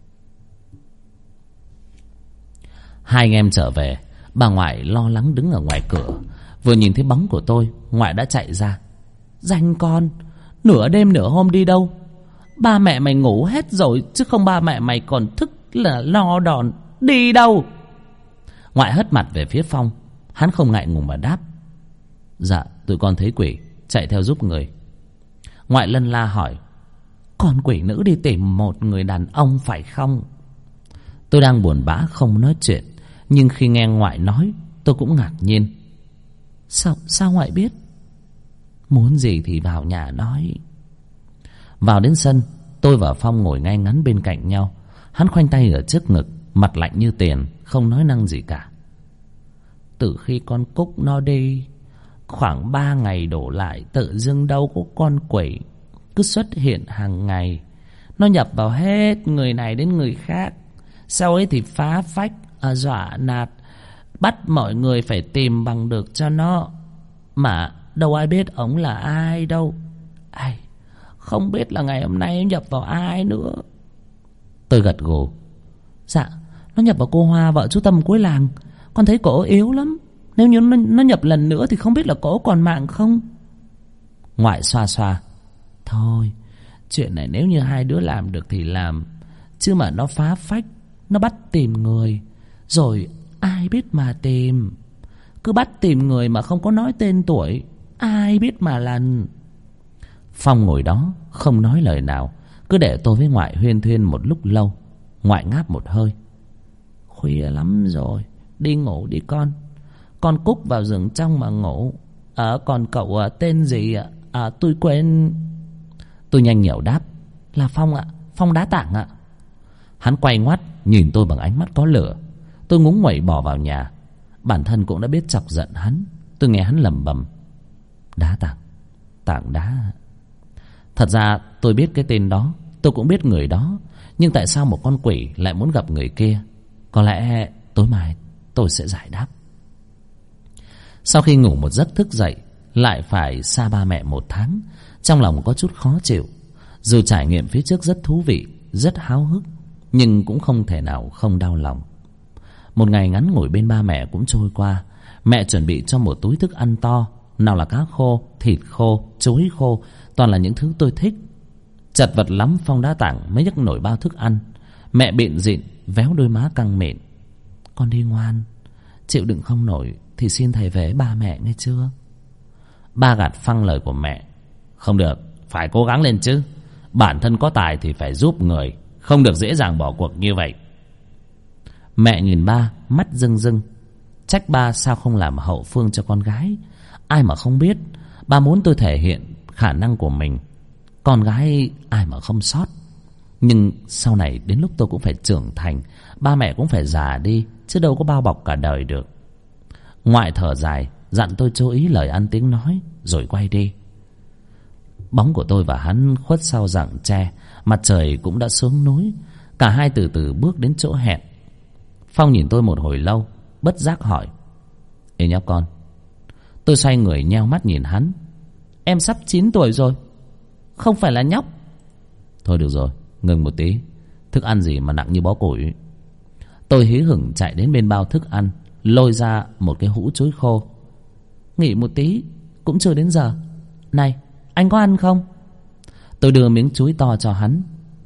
Hai anh em trở về. Bà ngoại lo lắng đứng ở ngoài cửa. Vừa nhìn thấy bóng của tôi, ngoại đã chạy ra. Danh con, nửa đêm nửa hôm đi đâu? Ba mẹ mày ngủ hết rồi, chứ không ba mẹ mày còn thức là lo đòn. Đi đâu? Ngoại hất mặt về phía Phong. Hắn không ngại ngùng mà đáp: dạ, tụi con thấy quỷ, chạy theo giúp người. Ngoại lân la hỏi: con quỷ nữ đi tìm một người đàn ông phải không? Tôi đang buồn bã không nói chuyện, nhưng khi nghe ngoại nói, tôi cũng ngạc nhiên. Sao, sao ngoại biết? Muốn gì thì vào nhà nói. Vào đến sân, tôi và Phong ngồi ngay ngắn bên cạnh nhau. Hắn khoanh tay ở trước ngực, mặt lạnh như tiền, không nói năng gì cả. Từ khi con Cúc nó đi, khoảng ba ngày đổ lại, tự dưng đâu có con quỷ cứ xuất hiện hàng ngày. Nó nhập vào hết người này đến người khác. Sau ấy thì phá phách, à, dọa nạt, bắt mọi người phải tìm bằng được cho nó. Mà đâu ai biết ổng là ai đâu. Ai, không biết là ngày hôm nay em nhập vào ai nữa. Tôi gật gù. Dạ, nó nhập vào cô Hoa, vợ chú Tâm cuối làng. Con thấy cổ yếu lắm. Nếu như nó, nó nhập lần nữa thì không biết là cổ còn mạng không. Ngoại xoa xoa. Thôi, chuyện này nếu như hai đứa làm được thì làm, chứ mà nó phá phách, nó bắt tìm người, rồi ai biết mà tìm. Cứ bắt tìm người mà không có nói tên tuổi, ai biết mà lần. Phong ngồi đó không nói lời nào, cứ để tôi với ngoại huyên thuyên một lúc lâu. Ngoại ngáp một hơi. Khuya lắm rồi, đi ngủ đi con. Con Cúc vào giường trong mà ngủ. À, còn cậu à, tên gì ạ? À, tôi quên. Tôi nhanh nhảu đáp: là Phong ạ, Phong Đá Tảng ạ. Hắn quay ngoắt nhìn tôi bằng ánh mắt có lửa. Tôi ngúng nguẩy bỏ vào nhà. Bản thân cũng đã biết chọc giận hắn. Tôi nghe hắn lẩm bẩm: Đá Tảng, Tảng Đá. Thật ra tôi biết cái tên đó, tôi cũng biết người đó, Nhưng tại sao một con quỷ lại muốn gặp người kia? Có lẽ tối mai tôi sẽ giải đáp. Sau khi ngủ một giấc thức dậy, lại phải xa ba mẹ một tháng, trong lòng có chút khó chịu. Dù trải nghiệm phía trước rất thú vị, rất háo hức, nhưng cũng không thể nào không đau lòng. Một ngày ngắn ngủi bên ba mẹ cũng trôi qua. Mẹ chuẩn bị cho một túi thức ăn to, nào là cá khô, thịt khô, chuối khô, toàn là những thứ tôi thích. Chật vật lắm Phong đã tặng mới nhấc nổi bao thức ăn. Mẹ bịn dịn véo đôi má căng mịn. Con đi ngoan, chịu đựng không nổi thì xin thầy về ba mẹ nghe chưa? Ba gạt phăng lời của mẹ. Không được, phải cố gắng lên chứ. Bản thân có tài thì phải giúp người, không được dễ dàng bỏ cuộc như vậy. Mẹ nhìn ba, mắt rưng rưng. Trách ba sao không làm hậu phương cho con gái. Ai mà không biết ba muốn tôi thể hiện khả năng của mình. Con gái ai mà không sót. Nhưng sau này đến lúc tôi cũng phải trưởng thành, ba mẹ cũng phải già đi, chứ đâu có bao bọc cả đời được. Ngoại thở dài, dặn tôi chú ý lời ăn tiếng nói, rồi quay đi. Bóng của tôi và hắn khuất sau rặng tre. Mặt trời cũng đã xuống núi. Cả hai từ từ bước đến chỗ hẹn. Phong nhìn tôi một hồi lâu, bất giác hỏi: Ê nhóc con. Tôi xoay người nheo mắt nhìn hắn. Em sắp chín tuổi rồi, không phải là nhóc. Thôi được rồi, ngừng một tí. Thức ăn gì mà nặng như bó củi. Tôi hí hửng chạy đến bên bao thức ăn, lôi ra một cái hũ chuối khô. Nghỉ một tí, cũng chưa đến giờ. Này, anh có ăn không? Tôi đưa miếng chuối to cho hắn.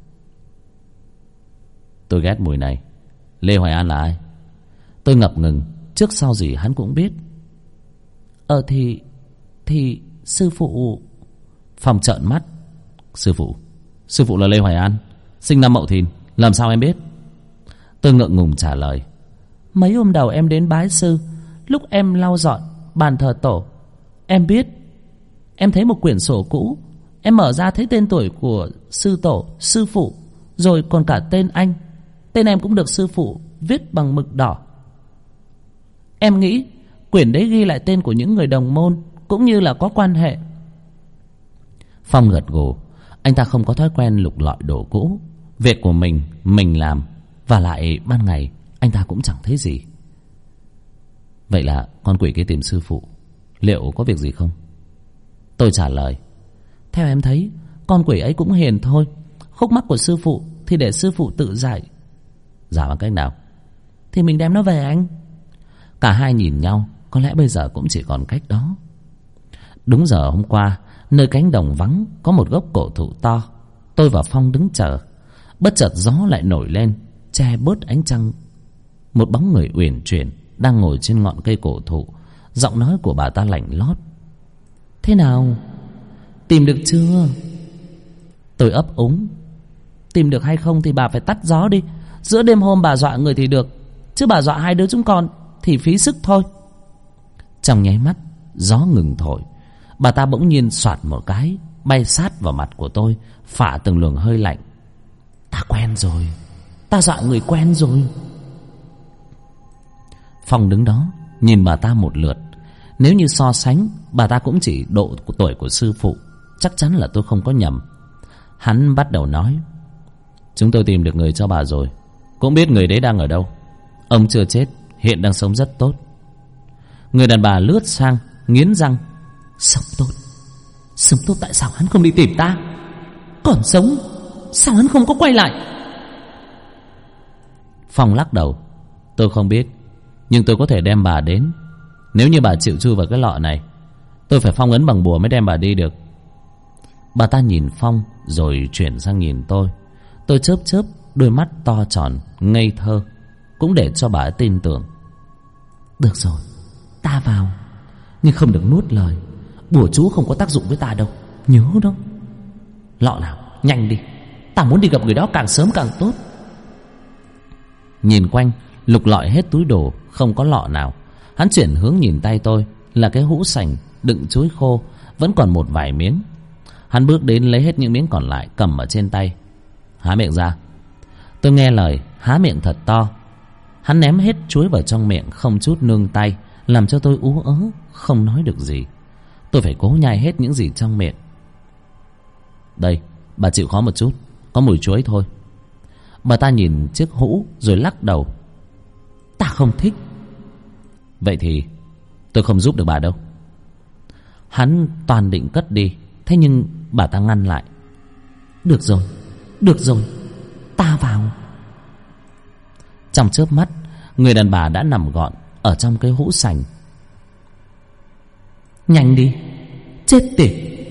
Tôi ghét mùi này. Lê Hoài An là ai? Tôi ngập ngừng, trước sau gì hắn cũng biết. Ờ thì Thì sư phụ. Phong trợn mắt. Sư phụ? Sư phụ là Lê Hoài An, sinh năm Mậu Thìn, làm sao em biết? Tôi ngượng ngùng trả lời. Mấy hôm đầu em đến bái sư, lúc em lau dọn bàn thờ tổ, em biết. Em thấy một quyển sổ cũ, em mở ra thấy tên tuổi của sư tổ, sư phụ, rồi còn cả tên anh. Tên em cũng được sư phụ viết bằng mực đỏ. Em nghĩ quyển đấy ghi lại tên của những người đồng môn, cũng như là có quan hệ. Phong gật gù. Anh ta không có thói quen lục lọi đồ cũ. Việc của mình, mình làm. Và lại ban ngày anh ta cũng chẳng thấy gì. Vậy là con quỷ kia tìm sư phụ, liệu có việc gì không? Tôi trả lời. Theo em thấy, con quỷ ấy cũng hiền thôi. Khúc mắc của sư phụ thì để sư phụ tự giải. Giải bằng cách nào? Thì mình đem nó về anh. Cả hai nhìn nhau. Có lẽ bây giờ cũng chỉ còn cách đó. Đúng giờ hôm qua, nơi cánh đồng vắng có một gốc cổ thụ to. Tôi và Phong đứng chờ. Bất chợt gió lại nổi lên, che bớt ánh trăng. Một bóng người uyển chuyển đang ngồi trên ngọn cây cổ thụ. Giọng nói của bà ta lạnh lót. Thế nào? Tìm được chưa? Tôi ấp úng. Tìm được hay không thì bà phải tắt gió đi. Giữa đêm hôm bà dọa người thì được, chứ bà dọa hai đứa chúng con thì phí sức thôi. Trong nháy mắt, gió ngừng thổi. Bà ta bỗng nhiên xoạt một cái, bay sát vào mặt của tôi, phả từng luồng hơi lạnh. Ta quen rồi, ta dọa người quen rồi. Phong đứng đó nhìn bà ta một lượt. Nếu như so sánh, bà ta cũng chỉ độ của tuổi của sư phụ. Chắc chắn là tôi không có nhầm. Hắn bắt đầu nói. Chúng tôi tìm được người cho bà rồi, cũng biết người đấy đang ở đâu. Ông chưa chết, hiện đang sống rất tốt. Người đàn bà lướt sang, nghiến răng. Sống tốt? Sống tốt tại sao hắn không đi tìm ta? Còn sống, sao hắn không có quay lại? Phong lắc đầu. Tôi không biết, nhưng tôi có thể đem bà đến. Nếu như bà chịu chui vào cái lọ này, tôi phải phong ấn bằng bùa mới đem bà đi được. Bà ta nhìn Phong rồi chuyển sang nhìn tôi. Tôi chớp chớp đôi mắt to tròn ngây thơ, cũng để cho bà ấy tin tưởng. Được rồi, ta vào, nhưng không được nuốt lời. Bùa chú không có tác dụng với ta đâu, nhớ đó. Lọ nào, nhanh đi, ta muốn đi gặp người đó càng sớm càng tốt. Nhìn quanh, lục lọi hết túi đồ, không có lọ nào. Hắn chuyển hướng nhìn tay tôi, là cái hũ sành đựng chuối khô, vẫn còn một vài miếng. Hắn bước đến lấy hết những miếng còn lại, cầm ở trên tay. Há miệng ra. Tôi nghe lời, há miệng thật to. Hắn ném hết chuối vào trong miệng, không chút nương tay, làm cho tôi ú ớ, không nói được gì. Tôi phải cố nhai hết những gì trong miệng. Đây, bà chịu khó một chút, có mùi chuối thôi. Bà ta nhìn chiếc hũ rồi lắc đầu. Ta không thích. Vậy thì tôi không giúp được bà đâu. Hắn toàn định cất đi, thế nhưng bà ta ngăn lại. Được rồi, được rồi, ta vào. Trong chớp mắt, người đàn bà đã nằm gọn ở trong cái hũ sành. Nhanh đi, chết tiệt.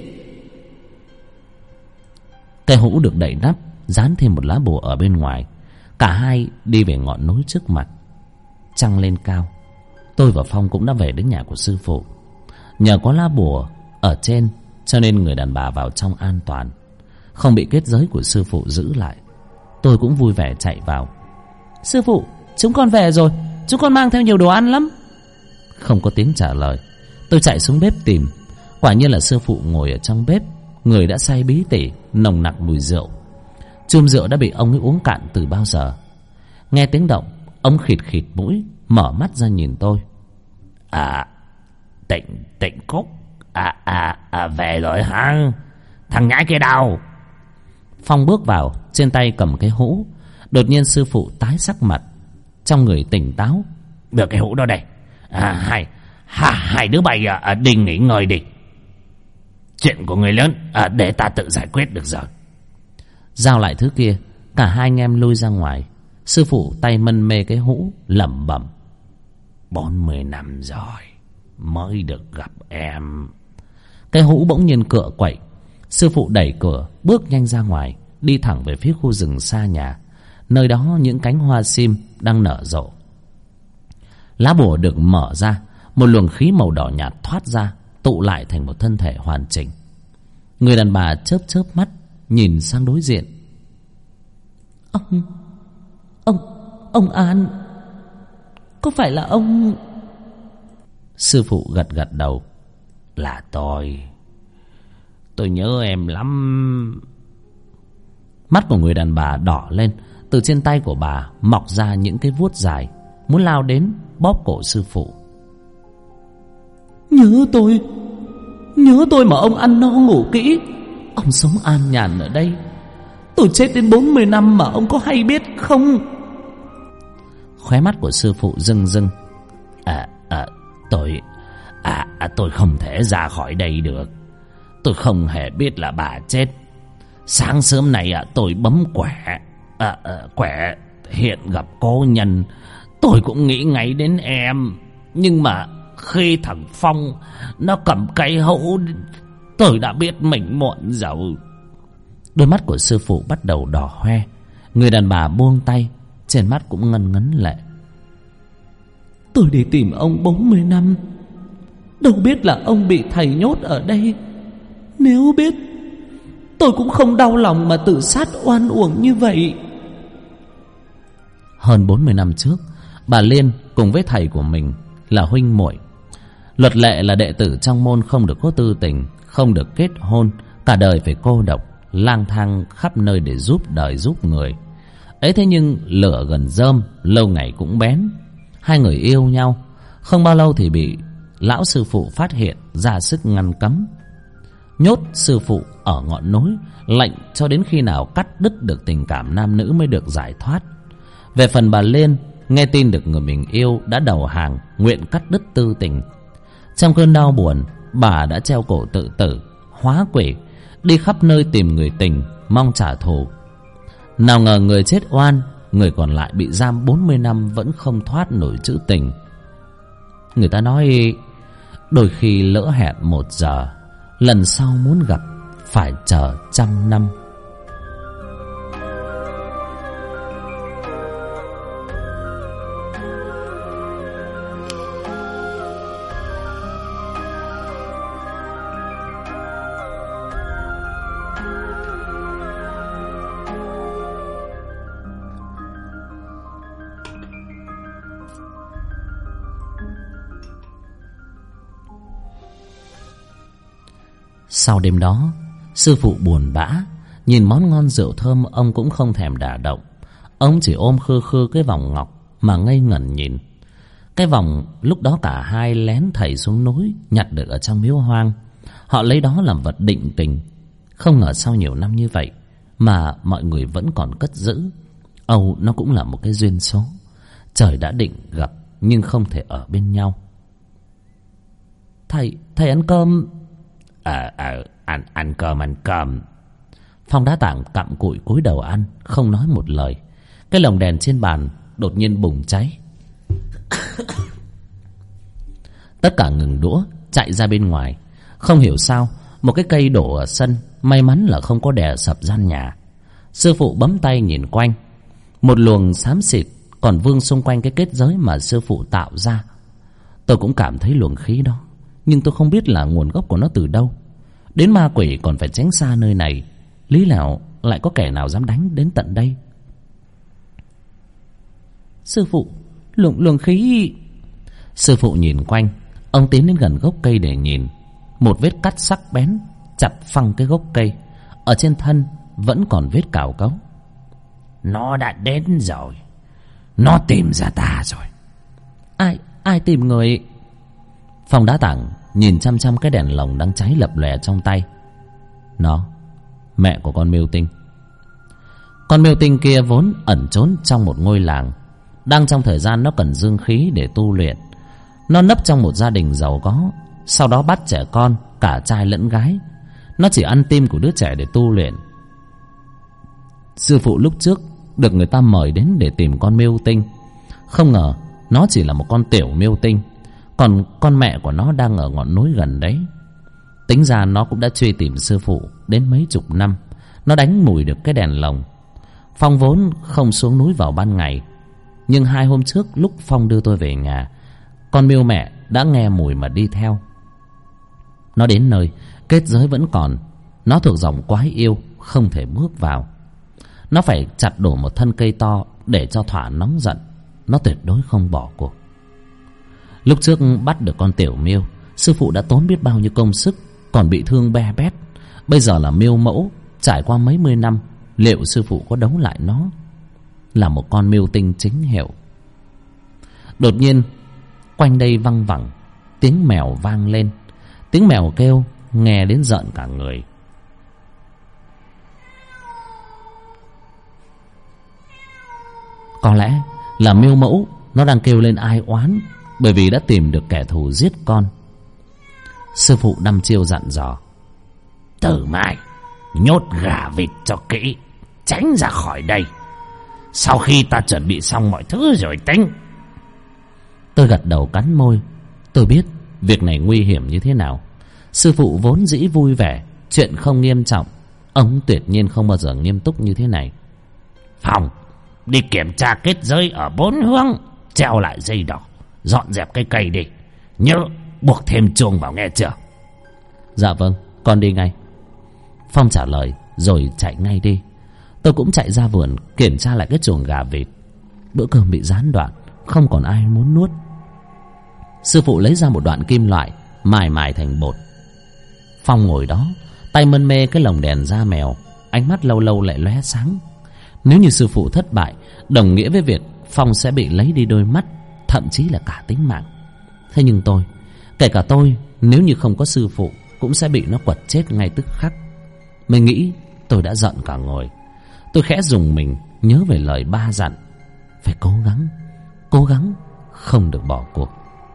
Cái hũ được đậy nắp, dán thêm một lá bùa ở bên ngoài. Cả hai đi về ngọn núi trước mặt. Trăng lên cao, tôi và Phong cũng đã về đến nhà của sư phụ. Nhờ có lá bùa ở trên cho nên người đàn bà vào trong an toàn, không bị kết giới của sư phụ giữ lại. Tôi cũng vui vẻ chạy vào. Sư phụ, chúng con về rồi, chúng con mang theo nhiều đồ ăn lắm. Không có tiếng trả lời. Tôi chạy xuống bếp tìm. Quả nhiên là sư phụ ngồi ở trong bếp, người đã say bí tỉ, nồng nặc mùi rượu. Chum rượu đã bị ông ấy uống cạn từ bao giờ. Nghe tiếng động, ông khịt khịt mũi, mở mắt ra nhìn tôi. À, Tịnh, Tịnh Cúc. À, à, à, về rồi hả? Thằng nhãi kia đâu? Phong bước vào, trên tay cầm cái hũ. Đột nhiên sư phụ tái sắc mặt, trong người tỉnh táo. Được cái hũ đó đây. À, hai, hai, hai đứa bay à, đi nghỉ ngơi đi. Chuyện của người lớn à, để ta tự giải quyết được rồi. Giao lại thứ kia, cả hai anh em lui ra ngoài. Sư phụ tay mân mê cái hũ, lẩm bẩm. Bốn mươi năm rồi mới được gặp em. Cái hũ bỗng nhiên cựa quậy. Sư phụ đẩy cửa, bước nhanh ra ngoài, đi thẳng về phía khu rừng xa nhà. Nơi đó những cánh hoa sim đang nở rộ. Lá bùa được mở ra, một luồng khí màu đỏ nhạt thoát ra, tụ lại thành một thân thể hoàn chỉnh. Người đàn bà chớp chớp mắt, nhìn sang đối diện. Ông, ông, ông An, có phải là ông? Sư phụ gật gật đầu. Là tôi. Tôi nhớ em lắm. Mắt của người đàn bà đỏ lên. Từ trên tay của bà mọc ra những cái vuốt dài, muốn lao đến bóp cổ sư phụ. Nhớ tôi, nhớ tôi mà ông ăn no ngủ kỹ. Ông sống an nhàn ở đây. Tôi chết đến bốn mươi năm mà ông có hay biết không? Khóe mắt của sư phụ rưng rưng. À, à, tôi, à, à, tôi không thể ra khỏi đây được. Tôi không hề biết là bà chết. Sáng sớm này à, tôi bấm quẻ, à, à, quẻ hiện gặp cố nhân. Tôi cũng nghĩ ngay đến em. Nhưng mà khi thằng Phong nó cầm cây hũ, tôi đã biết mình muộn rồi. Đôi mắt của sư phụ bắt đầu đỏ hoe. Người đàn bà buông tay, trên mắt cũng ngân ngấn lệ. Tôi đi tìm ông bốn mươi năm, đâu biết là ông bị thầy nhốt ở đây. Nếu biết, tôi cũng không đau lòng mà tự sát oan uổng như vậy. Hơn bốn mươi năm trước, bà Liên cùng với thầy của mình là huynh muội. Luật lệ là đệ tử trong môn không được có tư tình, không được kết hôn, cả đời phải cô độc, lang thang khắp nơi để giúp đời giúp người. Ấy thế nhưng lửa gần rơm, lâu ngày cũng bén. Hai người yêu nhau, không bao lâu thì bị lão sư phụ phát hiện, ra sức ngăn cấm, nhốt sư phụ ở ngọn núi, lệnh cho đến khi nào cắt đứt được tình cảm nam nữ mới được giải thoát. Về phần bà Liên, nghe tin được người mình yêu đã đầu hàng, nguyện cắt đứt tư tình. Trong cơn đau buồn, bà đã treo cổ tự tử, hóa quỷ, đi khắp nơi tìm người tình, mong trả thù. Nào ngờ người chết oan, người còn lại bị giam bốn mươi năm vẫn không thoát nổi chữ tình. Người ta nói đôi khi lỡ hẹn một giờ, lần sau muốn gặp phải chờ trăm năm. Sau đêm đó, sư phụ buồn bã, nhìn món ngon rượu thơm ông cũng không thèm đả động. Ông chỉ ôm khư khư cái vòng ngọc mà ngây ngẩn nhìn. Cái vòng lúc đó cả hai lén thầy xuống núi nhặt được ở trong miếu hoang. Họ lấy đó làm vật định tình. Không ngờ sau nhiều năm như vậy mà mọi người vẫn còn cất giữ. Âu nó cũng là một cái duyên số. Trời đã định gặp nhưng không thể ở bên nhau. Thầy, thầy ăn cơm. Ờ, ờ, ăn, ăn cơm, ăn cơm. Phong Đá Tảng cặm cụi cúi đầu ăn, không nói một lời. Cái lồng đèn trên bàn đột nhiên bùng cháy. Tất cả ngừng đũa, chạy ra bên ngoài. Không hiểu sao, một cái cây đổ ở sân, may mắn là không có đè sập gian nhà. Sư phụ bấm tay nhìn quanh. Một luồng xám xịt còn vương xung quanh cái kết giới mà sư phụ tạo ra. Tôi cũng cảm thấy luồng khí đó, nhưng tôi không biết là nguồn gốc của nó từ đâu. Đến ma quỷ còn phải tránh xa nơi này, lý nào lại có kẻ nào dám đánh đến tận đây. Sư phụ, luồng luồng khí. Sư phụ nhìn quanh. Ông tiến đến gần gốc cây để nhìn. Một vết cắt sắc bén chặt phăng cái gốc cây. Ở trên thân vẫn còn vết cào cấu. Nó đã đến rồi. Nó tìm ra ta rồi. Ai, ai tìm người? Phong Đá Tảng nhìn chăm chăm cái đèn lồng đang cháy lập lòe trong tay. Nó, mẹ của con Miêu Tinh. Con Miêu Tinh kia vốn ẩn trốn trong một ngôi làng. Đang trong thời gian nó cần dương khí để tu luyện. Nó nấp trong một gia đình giàu có. Sau đó bắt trẻ con, cả trai lẫn gái. Nó chỉ ăn tim của đứa trẻ để tu luyện. Sư phụ lúc trước được người ta mời đến để tìm con Miêu Tinh. Không ngờ nó chỉ là một con tiểu Miêu Tinh. Còn con mẹ của nó đang ở ngọn núi gần đấy. Tính ra nó cũng đã truy tìm sư phụ đến mấy chục năm. Nó đánh mùi được cái đèn lồng. Phong vốn không xuống núi vào ban ngày, nhưng hai hôm trước lúc Phong đưa tôi về nhà, con Miêu mẹ đã nghe mùi mà đi theo. Nó đến nơi kết giới vẫn còn. Nó thuộc dòng quái yêu, không thể bước vào. Nó phải chặt đổ một thân cây to để cho thỏa nóng giận. Nó tuyệt đối không bỏ cuộc. Lúc trước bắt được con tiểu Miêu, sư phụ đã tốn biết bao nhiêu công sức, còn bị thương be bét. Bây giờ là Miêu mẫu, trải qua mấy mươi năm, liệu sư phụ có đấu lại nó? Là một con Miêu Tinh chính hiệu. Đột nhiên quanh đây văng vẳng tiếng mèo vang lên. Tiếng mèo kêu nghe đến rợn cả người. Có lẽ là Miêu mẫu nó đang kêu lên ai oán, bởi vì đã tìm được kẻ thù giết con. Sư phụ đăm chiêu dặn dò: từ mai nhốt gà vịt cho kỹ, tránh ra khỏi đây. Sau khi ta chuẩn bị xong mọi thứ rồi tính. Tôi gật đầu cắn môi. Tôi biết việc này nguy hiểm như thế nào. Sư phụ vốn dĩ vui vẻ, chuyện không nghiêm trọng. Ông tuyệt nhiên không bao giờ nghiêm túc như thế này. Phong, đi kiểm tra kết giới ở bốn hướng, treo lại dây đỏ, dọn dẹp cây cây đi. Nhớ buộc thêm chuông vào nghe chưa? Dạ vâng, con đi ngay. Phong trả lời rồi chạy ngay đi. Tôi cũng chạy ra vườn kiểm tra lại cái chuồng gà vịt. Bữa cơm bị gián đoạn, không còn ai muốn nuốt. Sư phụ lấy ra một đoạn kim loại mài mài thành bột. Phong ngồi đó, tay mân mê cái lồng đèn da mèo, ánh mắt lâu lâu lại lóe sáng. Nếu như sư phụ thất bại, đồng nghĩa với việc Phong sẽ bị lấy đi đôi mắt, thậm chí là cả tính mạng. Thế nhưng tôi, kể cả tôi, nếu như không có sư phụ, cũng sẽ bị nó quật chết ngay tức khắc. Mình nghĩ tôi đã giận cả người. Tôi khẽ dùng mình nhớ về lời ba dặn: phải cố gắng, cố gắng, không được bỏ cuộc.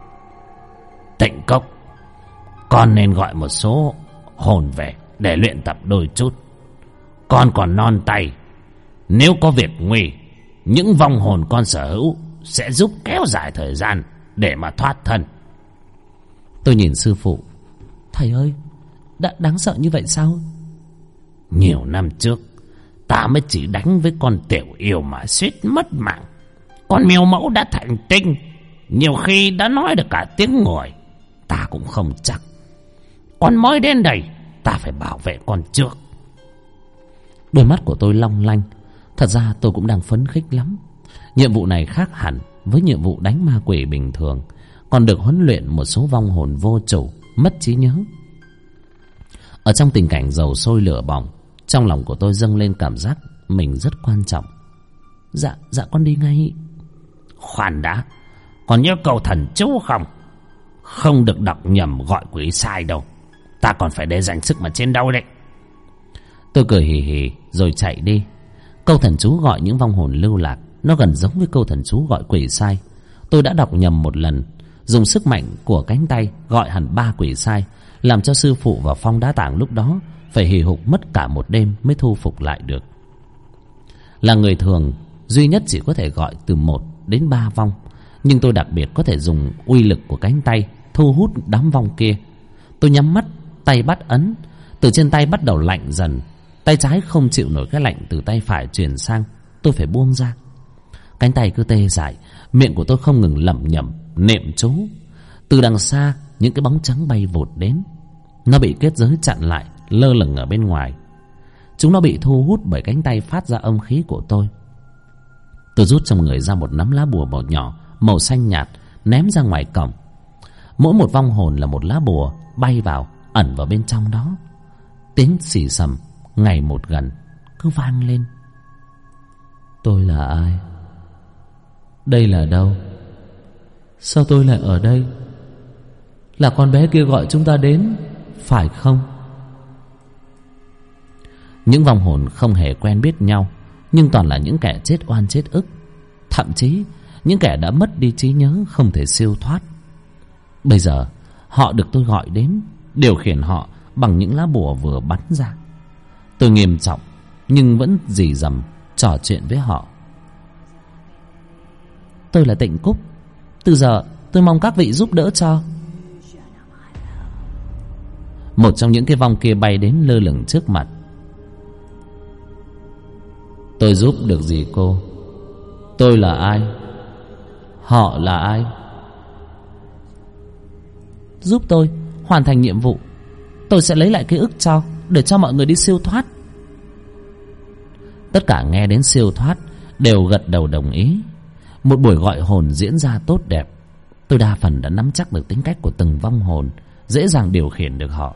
Tịnh Cốc, con nên gọi một số hồn về để luyện tập đôi chút. Con còn non tay, nếu có việc nguy, những vong hồn con sở hữu sẽ giúp kéo dài thời gian để mà thoát thân. Tôi nhìn sư phụ. Thầy ơi, đã đáng sợ như vậy sao? Nhiều năm trước ta mới chỉ đánh với con tiểu yêu mà suýt mất mạng. Con Miêu mẫu đã thành tinh, nhiều khi đã nói được cả tiếng người. Ta cũng không chắc. Con mới đến đây, ta phải bảo vệ con trước. Đôi mắt của tôi long lanh. Thật ra tôi cũng đang phấn khích lắm. Nhiệm vụ này khác hẳn với nhiệm vụ đánh ma quỷ bình thường, còn được huấn luyện một số vong hồn vô chủ, mất trí nhớ. Ở trong tình cảnh dầu sôi lửa bỏng, trong lòng của tôi dâng lên cảm giác mình rất quan trọng. Dạ, dạ con đi ngay. Khoan đã, còn nhớ câu thần chú không? Không được đọc nhầm gọi quỷ sai đâu. Ta còn phải để dành sức mà chiến đấu đấy. Tôi cười hì hì rồi chạy đi. Câu thần chú gọi những vong hồn lưu lạc nó gần giống với câu thần chú gọi quỷ sai. Tôi đã đọc nhầm một lần, dùng sức mạnh của cánh tay gọi hẳn ba quỷ sai, làm cho sư phụ và Phong Đá Tảng lúc đó phải hì hục mất cả một đêm mới thu phục lại được. Là người thường, duy nhất chỉ có thể gọi từ một đến ba vong, nhưng tôi đặc biệt có thể dùng uy lực của cánh tay thu hút đám vong kia. Tôi nhắm mắt, tay bắt ấn, từ trên tay bắt đầu lạnh dần. Tay trái không chịu nổi cái lạnh từ tay phải truyền sang, tôi phải buông ra. Cánh tay cứ tê dại, miệng của tôi không ngừng lẩm nhẩm niệm chú. Từ đằng xa những cái bóng trắng bay vụt đến. Nó bị kết giới chặn lại, lơ lửng ở bên ngoài. Chúng nó bị thu hút bởi cánh tay phát ra âm khí của tôi. Tôi rút trong người ra một nắm lá bùa màu nhỏ, màu xanh nhạt, ném ra ngoài cổng. Mỗi một vong hồn là một lá bùa bay vào, ẩn vào bên trong đó. Tiếng xì xầm ngày một gần cứ vang lên. Tôi là ai? Đây là đâu? Sao tôi lại ở đây? Là con bé kia gọi chúng ta đến, phải không? Những vong hồn không hề quen biết nhau, nhưng toàn là những kẻ chết oan chết ức. Thậm chí những kẻ đã mất đi trí nhớ, không thể siêu thoát. Bây giờ họ được tôi gọi đến, điều khiển họ bằng những lá bùa vừa bắn ra. Tôi nghiêm trọng nhưng vẫn rì rầm trò chuyện với họ. Tôi là Tịnh Cúc, từ giờ tôi mong các vị giúp đỡ cho. Một trong những cái vong kia bay đến lơ lửng trước mặt. Tôi giúp được gì cô? Tôi là ai? Họ là ai? Giúp tôi hoàn thành nhiệm vụ, tôi sẽ lấy lại ký ức cho, để cho mọi người đi siêu thoát. Tất cả nghe đến siêu thoát đều gật đầu đồng ý. Một buổi gọi hồn diễn ra tốt đẹp. Tôi đa phần đã nắm chắc được tính cách của từng vong hồn, dễ dàng điều khiển được họ.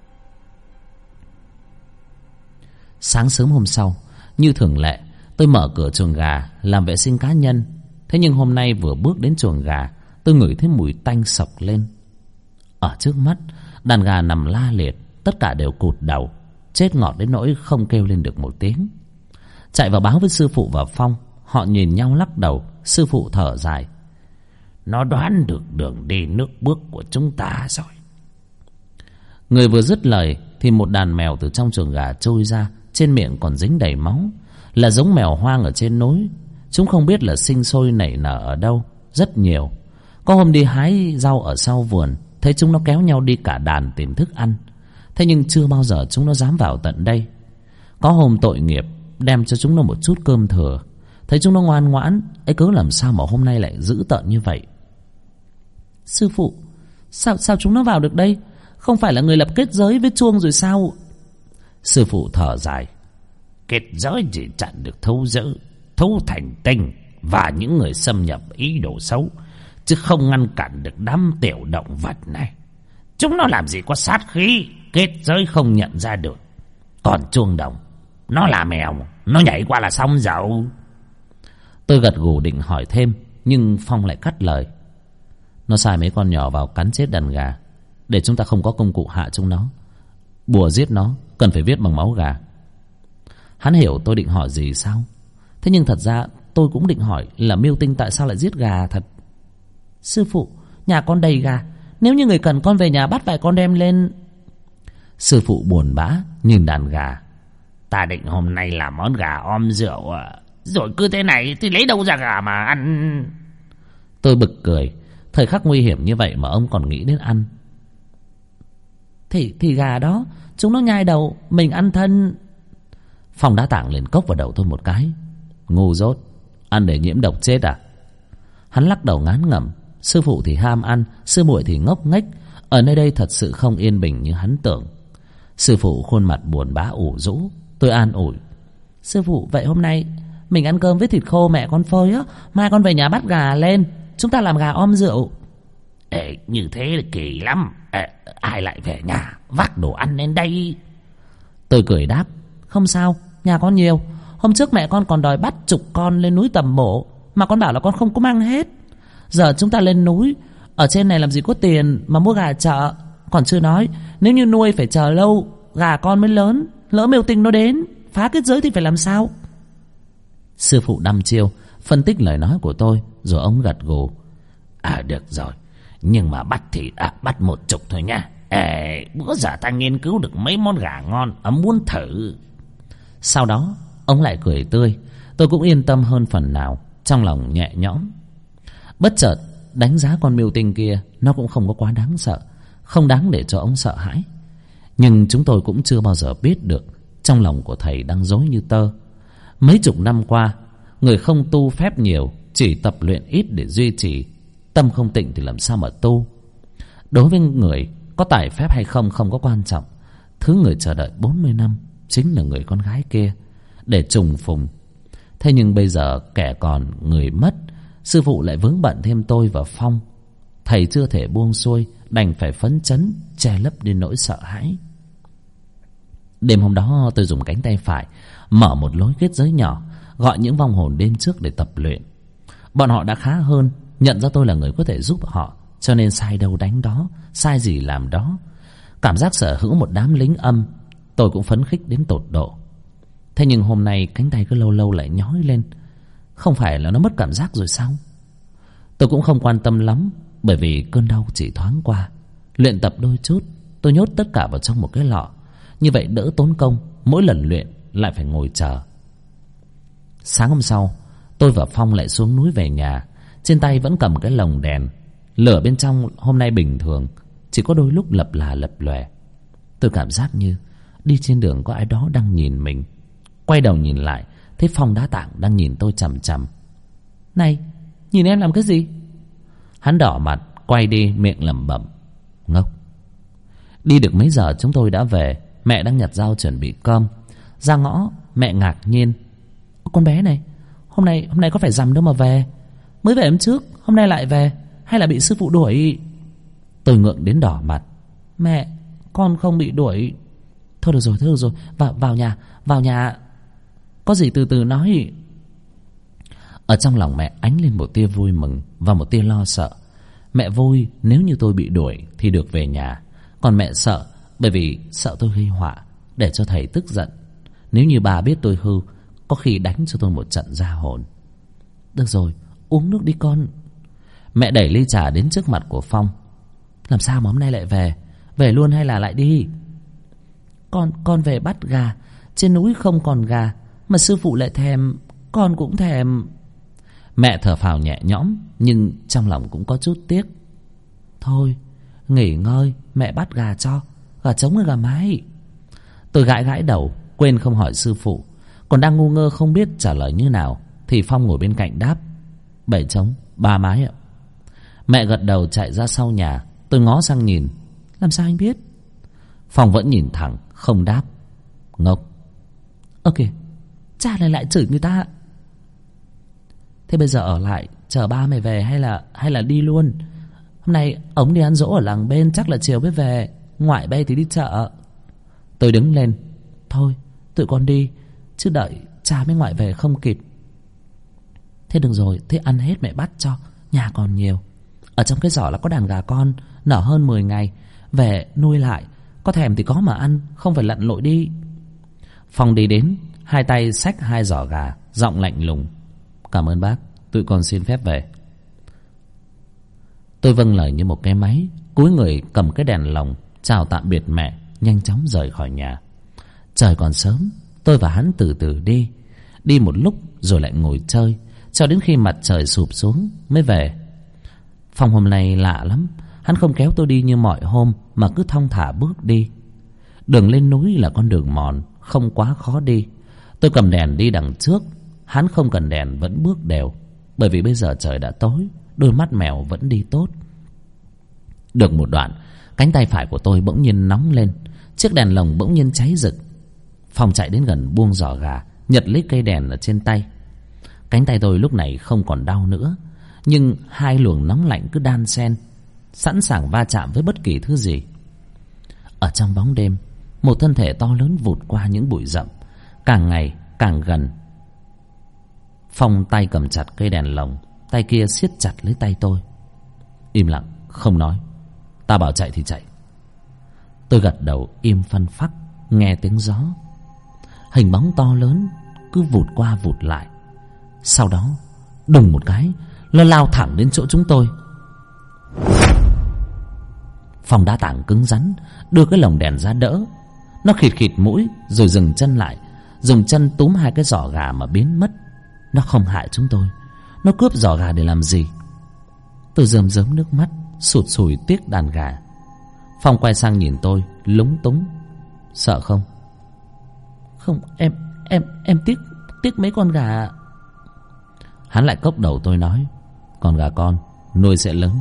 Sáng sớm hôm sau, như thường lệ, tôi mở cửa chuồng gà làm vệ sinh cá nhân. Thế nhưng hôm nay vừa bước đến chuồng gà, tôi ngửi thấy mùi tanh sộc lên. Ở trước mắt, đàn gà nằm la liệt, tất cả đều cụt đầu, chết ngọt đến nỗi không kêu lên được một tiếng. Chạy vào báo với sư phụ và Phong. Họ nhìn nhau lắc đầu. Sư phụ thở dài. Nó đoán được đường đi nước bước của chúng ta rồi. Người vừa dứt lời thì một đàn mèo từ trong chuồng gà trôi ra, trên miệng còn dính đầy máu. Là giống mèo hoang ở trên núi. Chúng không biết là sinh sôi nảy nở ở đâu, rất nhiều. Có hôm đi hái rau ở sau vườn, thấy chúng nó kéo nhau đi cả đàn tìm thức ăn. Thế nhưng chưa bao giờ chúng nó dám vào tận đây. Có hôm tội nghiệp đem cho chúng nó một chút cơm thừa, thấy chúng nó ngoan ngoãn ấy, cớ làm sao mà hôm nay lại dữ tợn như vậy? Sư phụ, sao sao chúng nó vào được đây? Không phải là người lập kết giới với chuông rồi sao? Sư phụ thở dài. Kết giới chỉ chặn được thú dữ, thú thành tinh và những người xâm nhập ý đồ xấu, chứ không ngăn cản được đám tiểu động vật này. Chúng nó làm gì có sát khí, kết giới không nhận ra được. Còn chuông đồng, nó là mèo, nó nhảy qua là xong dậu. Tôi gật gù định hỏi thêm, nhưng Phong lại cắt lời. Nó sai mấy con nhỏ vào cắn chết đàn gà, để chúng ta không có công cụ hạ chúng nó. Bùa giết nó cần phải viết bằng máu gà. Hắn hiểu tôi định hỏi gì sao? Thế nhưng thật ra tôi cũng định hỏi là Miêu Tinh tại sao lại giết gà thật. Sư phụ, nhà con đầy gà, nếu như người cần con về nhà bắt vài con đem lên. Sư phụ buồn bã nhìn đàn gà. Ta định hôm nay làm món gà om rượu à, rồi cứ thế này thì lấy đâu ra gà mà ăn. Tôi bực cười. Thời khắc nguy hiểm như vậy mà ông còn nghĩ đến ăn. Thì, thì gà đó chúng nó nhai đầu, mình ăn thân. Phong Đá Tảng liền cốc vào đầu tôi một cái. Ngu dốt, ăn để nhiễm độc chết à? Hắn lắc đầu ngán ngẩm. Sư phụ thì ham ăn, sư muội thì ngốc nghếch. Ở nơi đây thật sự không yên bình như hắn tưởng. Sư phụ khuôn mặt buồn bã ủ rũ. Tôi an ủi. Sư phụ, vậy hôm nay mình ăn cơm với thịt khô mẹ con phơi á, mai con về nhà bắt gà lên, chúng ta làm gà om rượu. Ê, như thế là kỳ lắm. Ê, ai lại về nhà vác đồ ăn lên đây? Tôi cười đáp. Không sao, nhà con nhiều. Hôm trước mẹ con còn đòi bắt chục con lên núi tầm bổ, mà con bảo là con không có mang hết. Giờ chúng ta lên núi, ở trên này làm gì có tiền mà mua gà chợ. Còn chưa nói, nếu như nuôi phải chờ lâu, gà con mới lớn, lỡ Miêu Tinh nó đến phá kết giới thì phải làm sao? Sư phụ đăm chiêu phân tích lời nói của tôi, rồi ông gật gù. À được rồi, nhưng mà bắt thì à, bắt một chục thôi nha. Ê, bữa giờ ta nghiên cứu được mấy món gà ngon, ấm muốn thử. Sau đó ông lại cười tươi. Tôi cũng yên tâm hơn phần nào, trong lòng nhẹ nhõm. Bất chợt đánh giá con miêu tinh kia, nó cũng không có quá đáng sợ, không đáng để cho ông sợ hãi. Nhưng chúng tôi cũng chưa bao giờ biết được trong lòng của thầy đang rối như tơ. Mấy chục năm qua, người không tu phép nhiều, chỉ tập luyện ít để duy trì. Tâm không tịnh thì làm sao mà tu. Đối với người có tài phép hay không không có quan trọng. Thứ người chờ đợi bốn mươi năm chính là người con gái kia, để trùng phùng. Thế nhưng bây giờ kẻ còn người mất, sư phụ lại vướng bận thêm tôi và Phong. Thầy chưa thể buông xuôi, đành phải phấn chấn che lấp đi nỗi sợ hãi. Đêm hôm đó tôi dùng cánh tay phải mở một lối kết giới nhỏ, gọi những vong hồn đến trước để tập luyện. Bọn họ đã khá hơn, nhận ra tôi là người có thể giúp họ, cho nên sai đâu đánh đó, sai gì làm đó. Cảm giác sở hữu một đám lính âm, tôi cũng phấn khích đến tột độ. Thế nhưng hôm nay cánh tay cứ lâu lâu lại nhói lên. Không phải là nó mất cảm giác rồi sao? Tôi cũng không quan tâm lắm, bởi vì cơn đau chỉ thoáng qua. Luyện tập đôi chút, tôi nhốt tất cả vào trong một cái lọ. Như vậy đỡ tốn công, mỗi lần luyện lại phải ngồi chờ. Sáng hôm sau, tôi và Phong lại xuống núi về nhà. Trên tay vẫn cầm cái lồng đèn. Lửa bên trong hôm nay bình thường, chỉ có đôi lúc lập là lập lòe. Tôi cảm giác như đi trên đường có ai đó đang nhìn mình. Quay đầu nhìn lại, thấy Phong Đá Tạng đang nhìn tôi chằm chằm. Này, nhìn em làm cái gì? Hắn đỏ mặt, quay đi miệng lẩm bẩm. Ngốc. Đi được mấy giờ chúng tôi đã về. Mẹ đang nhặt rau chuẩn bị cơm. Ra ngõ, mẹ ngạc nhiên. Con bé này, hôm nay hôm nay có phải rằm đâu mà về? Mới về hôm trước, hôm nay lại về? Hay là bị sư phụ đuổi? Tôi ngượng đến đỏ mặt. Mẹ, con không bị đuổi. Thôi được rồi, thôi được rồi, vào, vào nhà, vào nhà. Có gì từ từ nói. Ở trong lòng mẹ ánh lên một tia vui mừng và một tia lo sợ. Mẹ vui nếu như tôi bị đuổi thì được về nhà. Còn mẹ sợ bởi vì sợ tôi gây họa, để cho thầy tức giận. Nếu như bà biết tôi hư, có khi đánh cho tôi một trận ra hồn. Được rồi, uống nước đi con. Mẹ đẩy ly trà đến trước mặt của Phong. Làm sao mà hôm nay lại về? Về luôn hay là lại đi? Con, con về bắt gà. Trên núi không còn gà, mà sư phụ lại thèm. Con cũng thèm. Mẹ thở phào nhẹ nhõm, nhưng trong lòng cũng có chút tiếc. Thôi, nghỉ ngơi, mẹ bắt gà cho. Gà trống hay gà mái? Tôi gãi gãi đầu, quên không hỏi sư phụ. Còn đang ngu ngơ không biết trả lời như nào, thì Phong ngồi bên cạnh đáp. Bảy trống, ba mái ạ. Mẹ gật đầu chạy ra sau nhà. Tôi ngó sang nhìn. Làm sao anh biết? Phong vẫn nhìn thẳng, không đáp. Ngốc. Ơ kìa, cha này lại chửi người ta. Thế bây giờ ở lại chờ ba mày về hay là hay là đi luôn? Hôm nay ống đi ăn dỗ ở làng bên, chắc là chiều mới về. Ngoại bay thì đi chợ. Tôi đứng lên. Thôi, tụi con đi, chứ đợi cha mới ngoại về không kịp. Thế được rồi, thế ăn hết mẹ bắt cho, nhà còn nhiều. Ở trong cái giỏ là có đàn gà con, nở hơn mười ngày. Về nuôi lại, có thèm thì có mà ăn, không phải lặn lội đi. Phong đi đến, hai tay xách hai giỏ gà, giọng lạnh lùng. Cảm ơn bác, tụi con xin phép về. Tôi vâng lời như một cái máy, cúi người cầm cái đèn lồng, chào tạm biệt mẹ, nhanh chóng rời khỏi nhà. Trời còn sớm, tôi và hắn từ từ đi. Đi một lúc rồi lại ngồi chơi, cho đến khi mặt trời sụp xuống mới về. Phong hôm nay lạ lắm. Hắn không kéo tôi đi như mọi hôm, mà cứ thong thả bước đi. Đường lên núi là con đường mòn, không quá khó đi. Tôi cầm đèn đi đằng trước, hắn không cần đèn vẫn bước đều. Bởi vì bây giờ trời đã tối, đôi mắt mèo vẫn đi tốt. Được một đoạn, cánh tay phải của tôi bỗng nhiên nóng lên. Chiếc đèn lồng bỗng nhiên cháy rực. Phong chạy đến gần buông giỏ gà, nhặt lấy cây đèn ở trên tay. Cánh tay tôi lúc này không còn đau nữa, nhưng hai luồng nóng lạnh cứ đan xen, sẵn sàng va chạm với bất kỳ thứ gì. Ở trong bóng đêm, một thân thể to lớn vụt qua những bụi rậm, càng ngày càng gần. Phong tay cầm chặt cây đèn lồng, tay kia siết chặt lấy tay tôi. Im lặng, không nói. Ta bảo chạy thì chạy. Tôi gật đầu im phăng phắc, nghe tiếng gió. Hình bóng to lớn cứ vụt qua vụt lại. Sau đó đùng một cái, nó lao thẳng đến chỗ chúng tôi. Phong đá tảng cứng rắn, đưa cái lồng đèn ra đỡ. Nó khịt khịt mũi rồi dừng chân lại, dùng chân túm hai cái giỏ gà mà biến mất. Nó không hại chúng tôi. Nó cướp giỏ gà để làm gì? Tôi rơm rớm nước mắt, sụt sùi tiếc đàn gà. Phong quay sang nhìn tôi lúng túng. Sợ không? Không, em em em tiếc tiếc mấy con gà. Hắn lại cốc đầu tôi nói, con gà con nuôi sẽ lớn.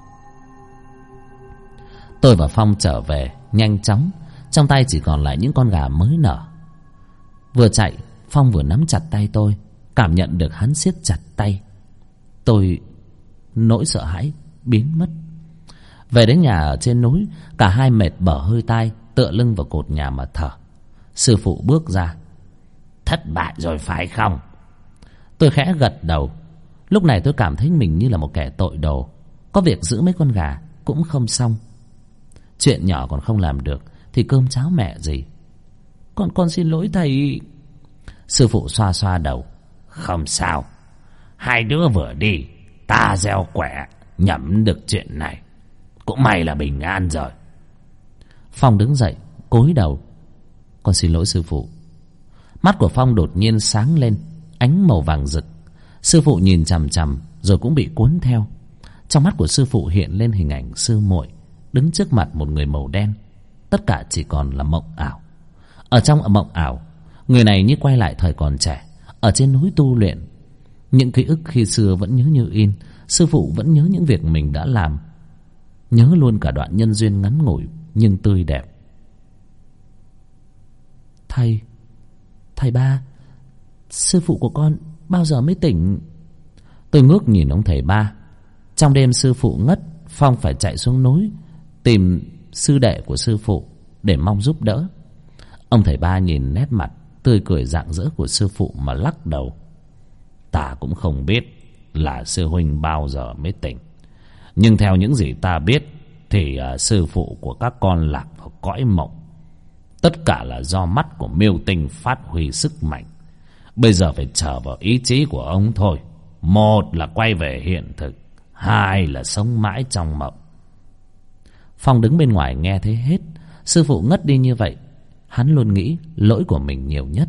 Tôi và Phong trở về nhanh chóng, trong tay chỉ còn lại những con gà mới nở. Vừa chạy, Phong vừa nắm chặt tay tôi, cảm nhận được hắn siết chặt tay. Tôi nỗi sợ hãi biến mất. Về đến nhà ở trên núi, cả hai mệt bở hơi tai, tựa lưng vào cột nhà mà thở. Sư phụ bước ra. Thất bại rồi phải không? Tôi khẽ gật đầu. Lúc này tôi cảm thấy mình như là một kẻ tội đồ. Có việc giữ mấy con gà cũng không xong. Chuyện nhỏ còn không làm được thì cơm cháo mẹ gì. Con con xin lỗi thầy. Sư phụ xoa xoa đầu. Không sao, hai đứa vừa đi, ta gieo quẻ nhẩm được chuyện này. Cũng may là bình an rồi. Phong đứng dậy cúi đầu. Con xin lỗi sư phụ. Mắt của Phong đột nhiên sáng lên, ánh màu vàng rực. Sư phụ nhìn chằm chằm rồi cũng bị cuốn theo. Trong mắt của sư phụ hiện lên hình ảnh sư muội đứng trước mặt một người màu đen. Tất cả chỉ còn là mộng ảo. Ở trong mộng ảo, người này như quay lại thời còn trẻ, ở trên núi tu luyện. Những ký ức khi xưa vẫn nhớ như in. Sư phụ vẫn nhớ những việc mình đã làm, nhớ luôn cả đoạn nhân duyên ngắn ngủi nhưng tươi đẹp. Thầy, thầy ba, sư phụ của con bao giờ mới tỉnh? Tôi ngước nhìn ông thầy ba. Trong đêm sư phụ ngất, Phong phải chạy xuống núi tìm sư đệ của sư phụ để mong giúp đỡ. Ông thầy ba nhìn nét mặt tươi cười rạng rỡ của sư phụ mà lắc đầu. Ta cũng không biết là sư huynh bao giờ mới tỉnh, nhưng theo những gì ta biết thì uh, sư phụ của các con lạc vào cõi mộng. Tất cả là do mắt của Miêu Tinh phát huy sức mạnh. Bây giờ phải chờ vào ý chí của ông thôi. Một là quay về hiện thực, hai là sống mãi trong mộng. Phong đứng bên ngoài nghe thấy hết. Sư phụ ngất đi như vậy, hắn luôn nghĩ lỗi của mình nhiều nhất.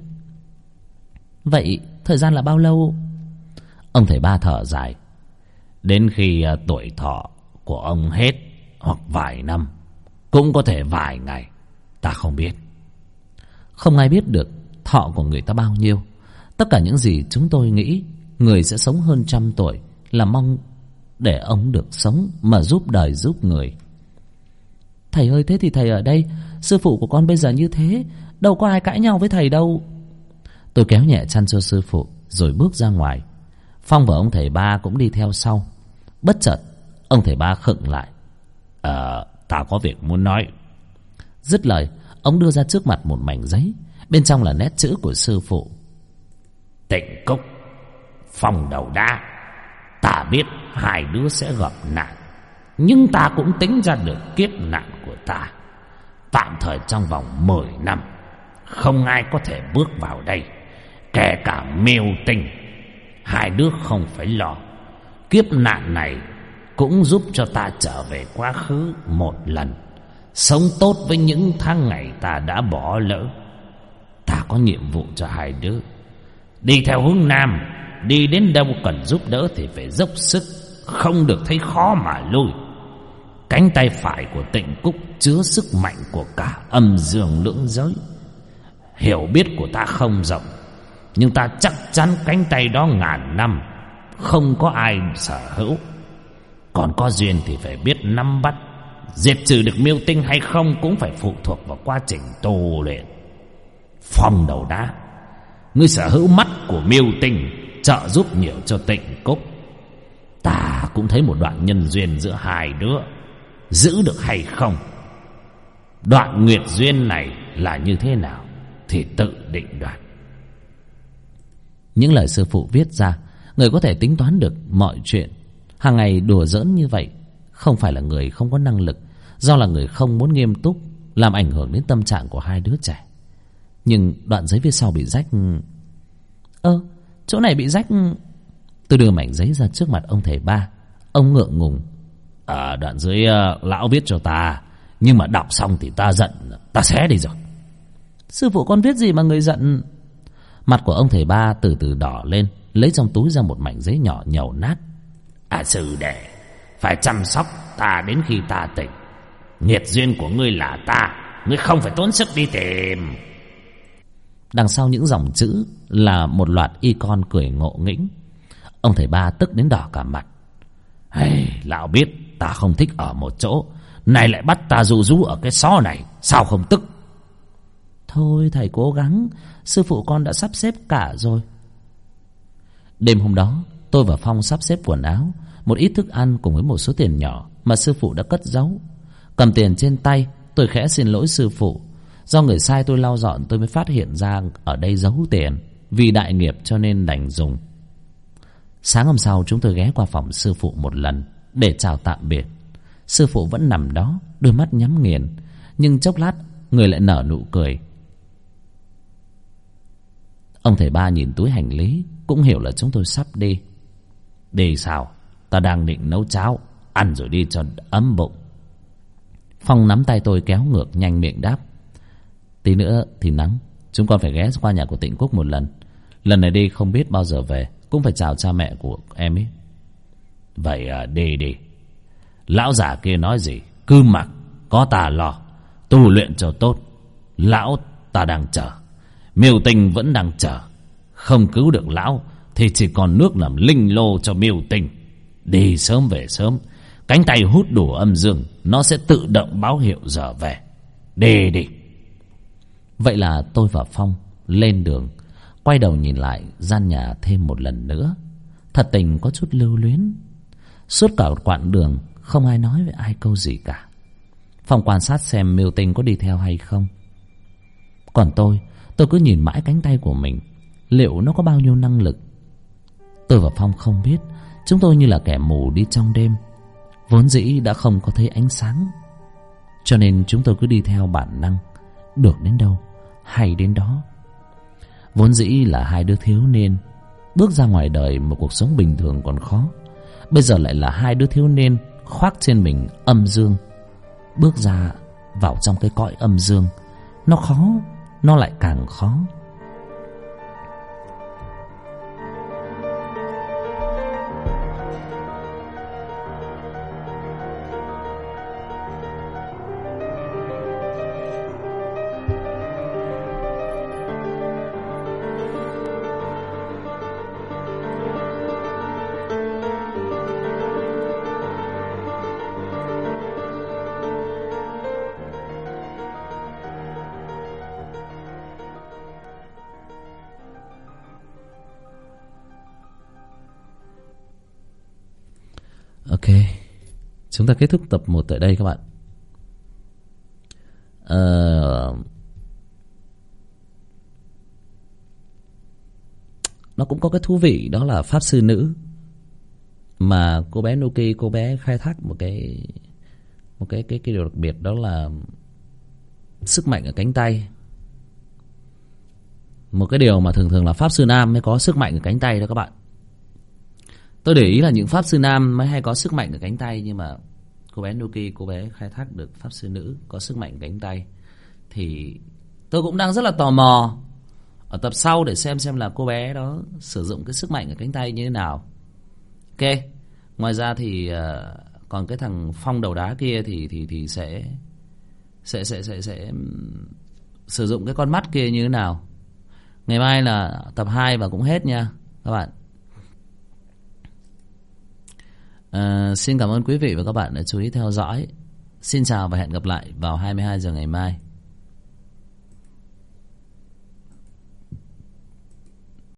Vậy thời gian là bao lâu? Ông thầy ba thở dài. Đến khi uh, tuổi thọ của ông hết, hoặc vài năm, cũng có thể vài ngày, ta không biết. Không ai biết được thọ của người ta bao nhiêu. Tất cả những gì chúng tôi nghĩ người sẽ sống hơn trăm tuổi là mong để ông được sống mà giúp đời giúp người. Thầy ơi, thế thì thầy ở đây, sư phụ của con bây giờ như thế, đâu có ai cãi nhau với thầy đâu. Tôi kéo nhẹ chăn cho sư phụ rồi bước ra ngoài. Phong và ông thầy ba cũng đi theo sau. Bất chợt ông thầy ba khựng lại. Ờ, ta có việc muốn nói. Dứt lời, ông đưa ra trước mặt một mảnh giấy. Bên trong là nét chữ của sư phụ. Tịnh Cúc, Phong đầu đá, ta biết hai đứa sẽ gặp nạn, nhưng ta cũng tính ra được kiếp nạn của ta. Tạm thời trong vòng mười năm, không ai có thể bước vào đây, kể cả Miêu Tinh. Hai đứa không phải lo. Kiếp nạn này cũng giúp cho ta trở về quá khứ một lần, sống tốt với những tháng ngày ta đã bỏ lỡ. Ta có nhiệm vụ cho hai đứa. Đi theo hướng Nam, đi đến đâu cần giúp đỡ thì phải dốc sức, không được thấy khó mà lui. Cánh tay phải của Tịnh Cúc chứa sức mạnh của cả âm dương lưỡng giới. Hiểu biết của ta không rộng, nhưng ta chắc chắn cánh tay đó ngàn năm không có ai sở hữu. Còn có duyên thì phải biết nắm bắt. Diệt trừ được Miêu Tinh hay không cũng phải phụ thuộc vào quá trình tu luyện. Phong đầu đá, ngươi sở hữu mắt của Miêu Tinh, trợ giúp nhiều cho Tịnh Cúc. Ta cũng thấy một đoạn nhân duyên giữa hai đứa, giữ được hay không, đoạn nguyệt duyên này là như thế nào thì tự định đoạt. Những lời sư phụ viết ra, người có thể tính toán được mọi chuyện. Hàng ngày đùa giỡn như vậy không phải là người không có năng lực, do là người không muốn nghiêm túc, làm ảnh hưởng đến tâm trạng của hai đứa trẻ. Nhưng đoạn giấy phía sau bị rách. Ơ, chỗ này bị rách. Tôi đưa mảnh giấy ra trước mặt ông thầy ba. Ông ngượng ngùng. À, đoạn dưới uh, lão viết cho ta, nhưng mà đọc xong thì ta giận, ta xé đi rồi. Sư phụ con viết gì mà người giận? Mặt của ông thầy ba từ từ đỏ lên, lấy trong túi ra một mảnh giấy nhỏ nhầu nát. À, sư đệ phải chăm sóc ta đến khi ta tỉnh. Nghiệt duyên của ngươi là ta, ngươi không phải tốn sức đi tìm. Đằng sau những dòng chữ là một loạt icon cười ngộ nghĩnh. Ông thầy ba tức đến đỏ cả mặt. Hey, lão biết ta không thích ở một chỗ, này lại bắt ta ru rú ở cái xó này, sao không tức? Thôi thầy cố gắng, sư phụ con đã sắp xếp cả rồi. Đêm hôm đó, tôi và Phong sắp xếp quần áo, một ít thức ăn cùng với một số tiền nhỏ mà sư phụ đã cất giấu. Cầm tiền trên tay, tôi khẽ xin lỗi sư phụ. Do người sai tôi lau dọn, tôi mới phát hiện ra ở đây giấu tiền. Vì đại nghiệp cho nên đành dùng. Sáng hôm sau chúng tôi ghé qua phòng sư phụ một lần để chào tạm biệt. Sư phụ vẫn nằm đó, đôi mắt nhắm nghiền, nhưng chốc lát người lại nở nụ cười. Ông thầy ba nhìn túi hành lý, cũng hiểu là chúng tôi sắp đi. Đi sao? Ta đang định nấu cháo, ăn rồi đi cho ấm bụng. Phong nắm tay tôi kéo ngược, nhanh miệng đáp. Tí nữa thì nắng, chúng con phải ghé qua nhà của Tịnh Cúc một lần. Lần này đi không biết bao giờ về, cũng phải chào cha mẹ của em ấy. Vậy à, đi đi. Lão già kia nói gì cứ mặc, có ta lo. Tu luyện cho tốt. Lão ta đang chờ, Miêu Tinh vẫn đang chờ. Không cứu được lão thì chỉ còn nước làm linh lô cho Miêu Tinh. Đi sớm về sớm, cánh tay hút đủ âm dương, nó sẽ tự động báo hiệu giờ về. Đi đi. Vậy là tôi và Phong lên đường. Quay đầu nhìn lại gian nhà thêm một lần nữa. Thật tình có chút lưu luyến. Suốt cả quãng đường không ai nói với ai câu gì cả. Phong quan sát xem Miêu Tinh có đi theo hay không. Còn tôi, tôi cứ nhìn mãi cánh tay của mình, liệu nó có bao nhiêu năng lực. Tôi và Phong không biết. Chúng tôi như là kẻ mù đi trong đêm, vốn dĩ đã không có thấy ánh sáng, cho nên chúng tôi cứ đi theo bản năng, được đến đâu hay đến đó. Vốn dĩ là hai đứa thiếu niên bước ra ngoài đời một cuộc sống bình thường còn khó, bây giờ lại là hai đứa thiếu niên khoác trên mình âm dương, bước ra vào trong cái cõi âm dương. Nó khó, nó lại càng khó. Ok, chúng ta kết thúc tập một tại đây các bạn. Ờ... Nó cũng có cái thú vị, đó là pháp sư nữ mà cô bé Nuki, cô bé khai thác một cái một cái cái cái điều đặc biệt, đó là sức mạnh ở cánh tay. Một cái điều mà thường thường là pháp sư nam mới có sức mạnh ở cánh tay đó các bạn. Tôi để ý là những pháp sư nam mới hay có sức mạnh ở cánh tay, nhưng mà cô bé Nuki, cô bé khai thác được pháp sư nữ có sức mạnh ở cánh tay. Thì tôi cũng đang rất là tò mò ở tập sau để xem xem là cô bé đó sử dụng cái sức mạnh ở cánh tay như thế nào. Ok. Ngoài ra thì uh, còn cái thằng Phong đầu đá kia thì thì thì sẽ sẽ sẽ sẽ sẽ sử dụng cái con mắt kia như thế nào. Ngày mai là tập hai và cũng hết nha các bạn. Uh, xin cảm ơn quý vị và các bạn đã chú ý theo dõi. Xin chào và hẹn gặp lại vào hai mươi hai giờ ngày mai.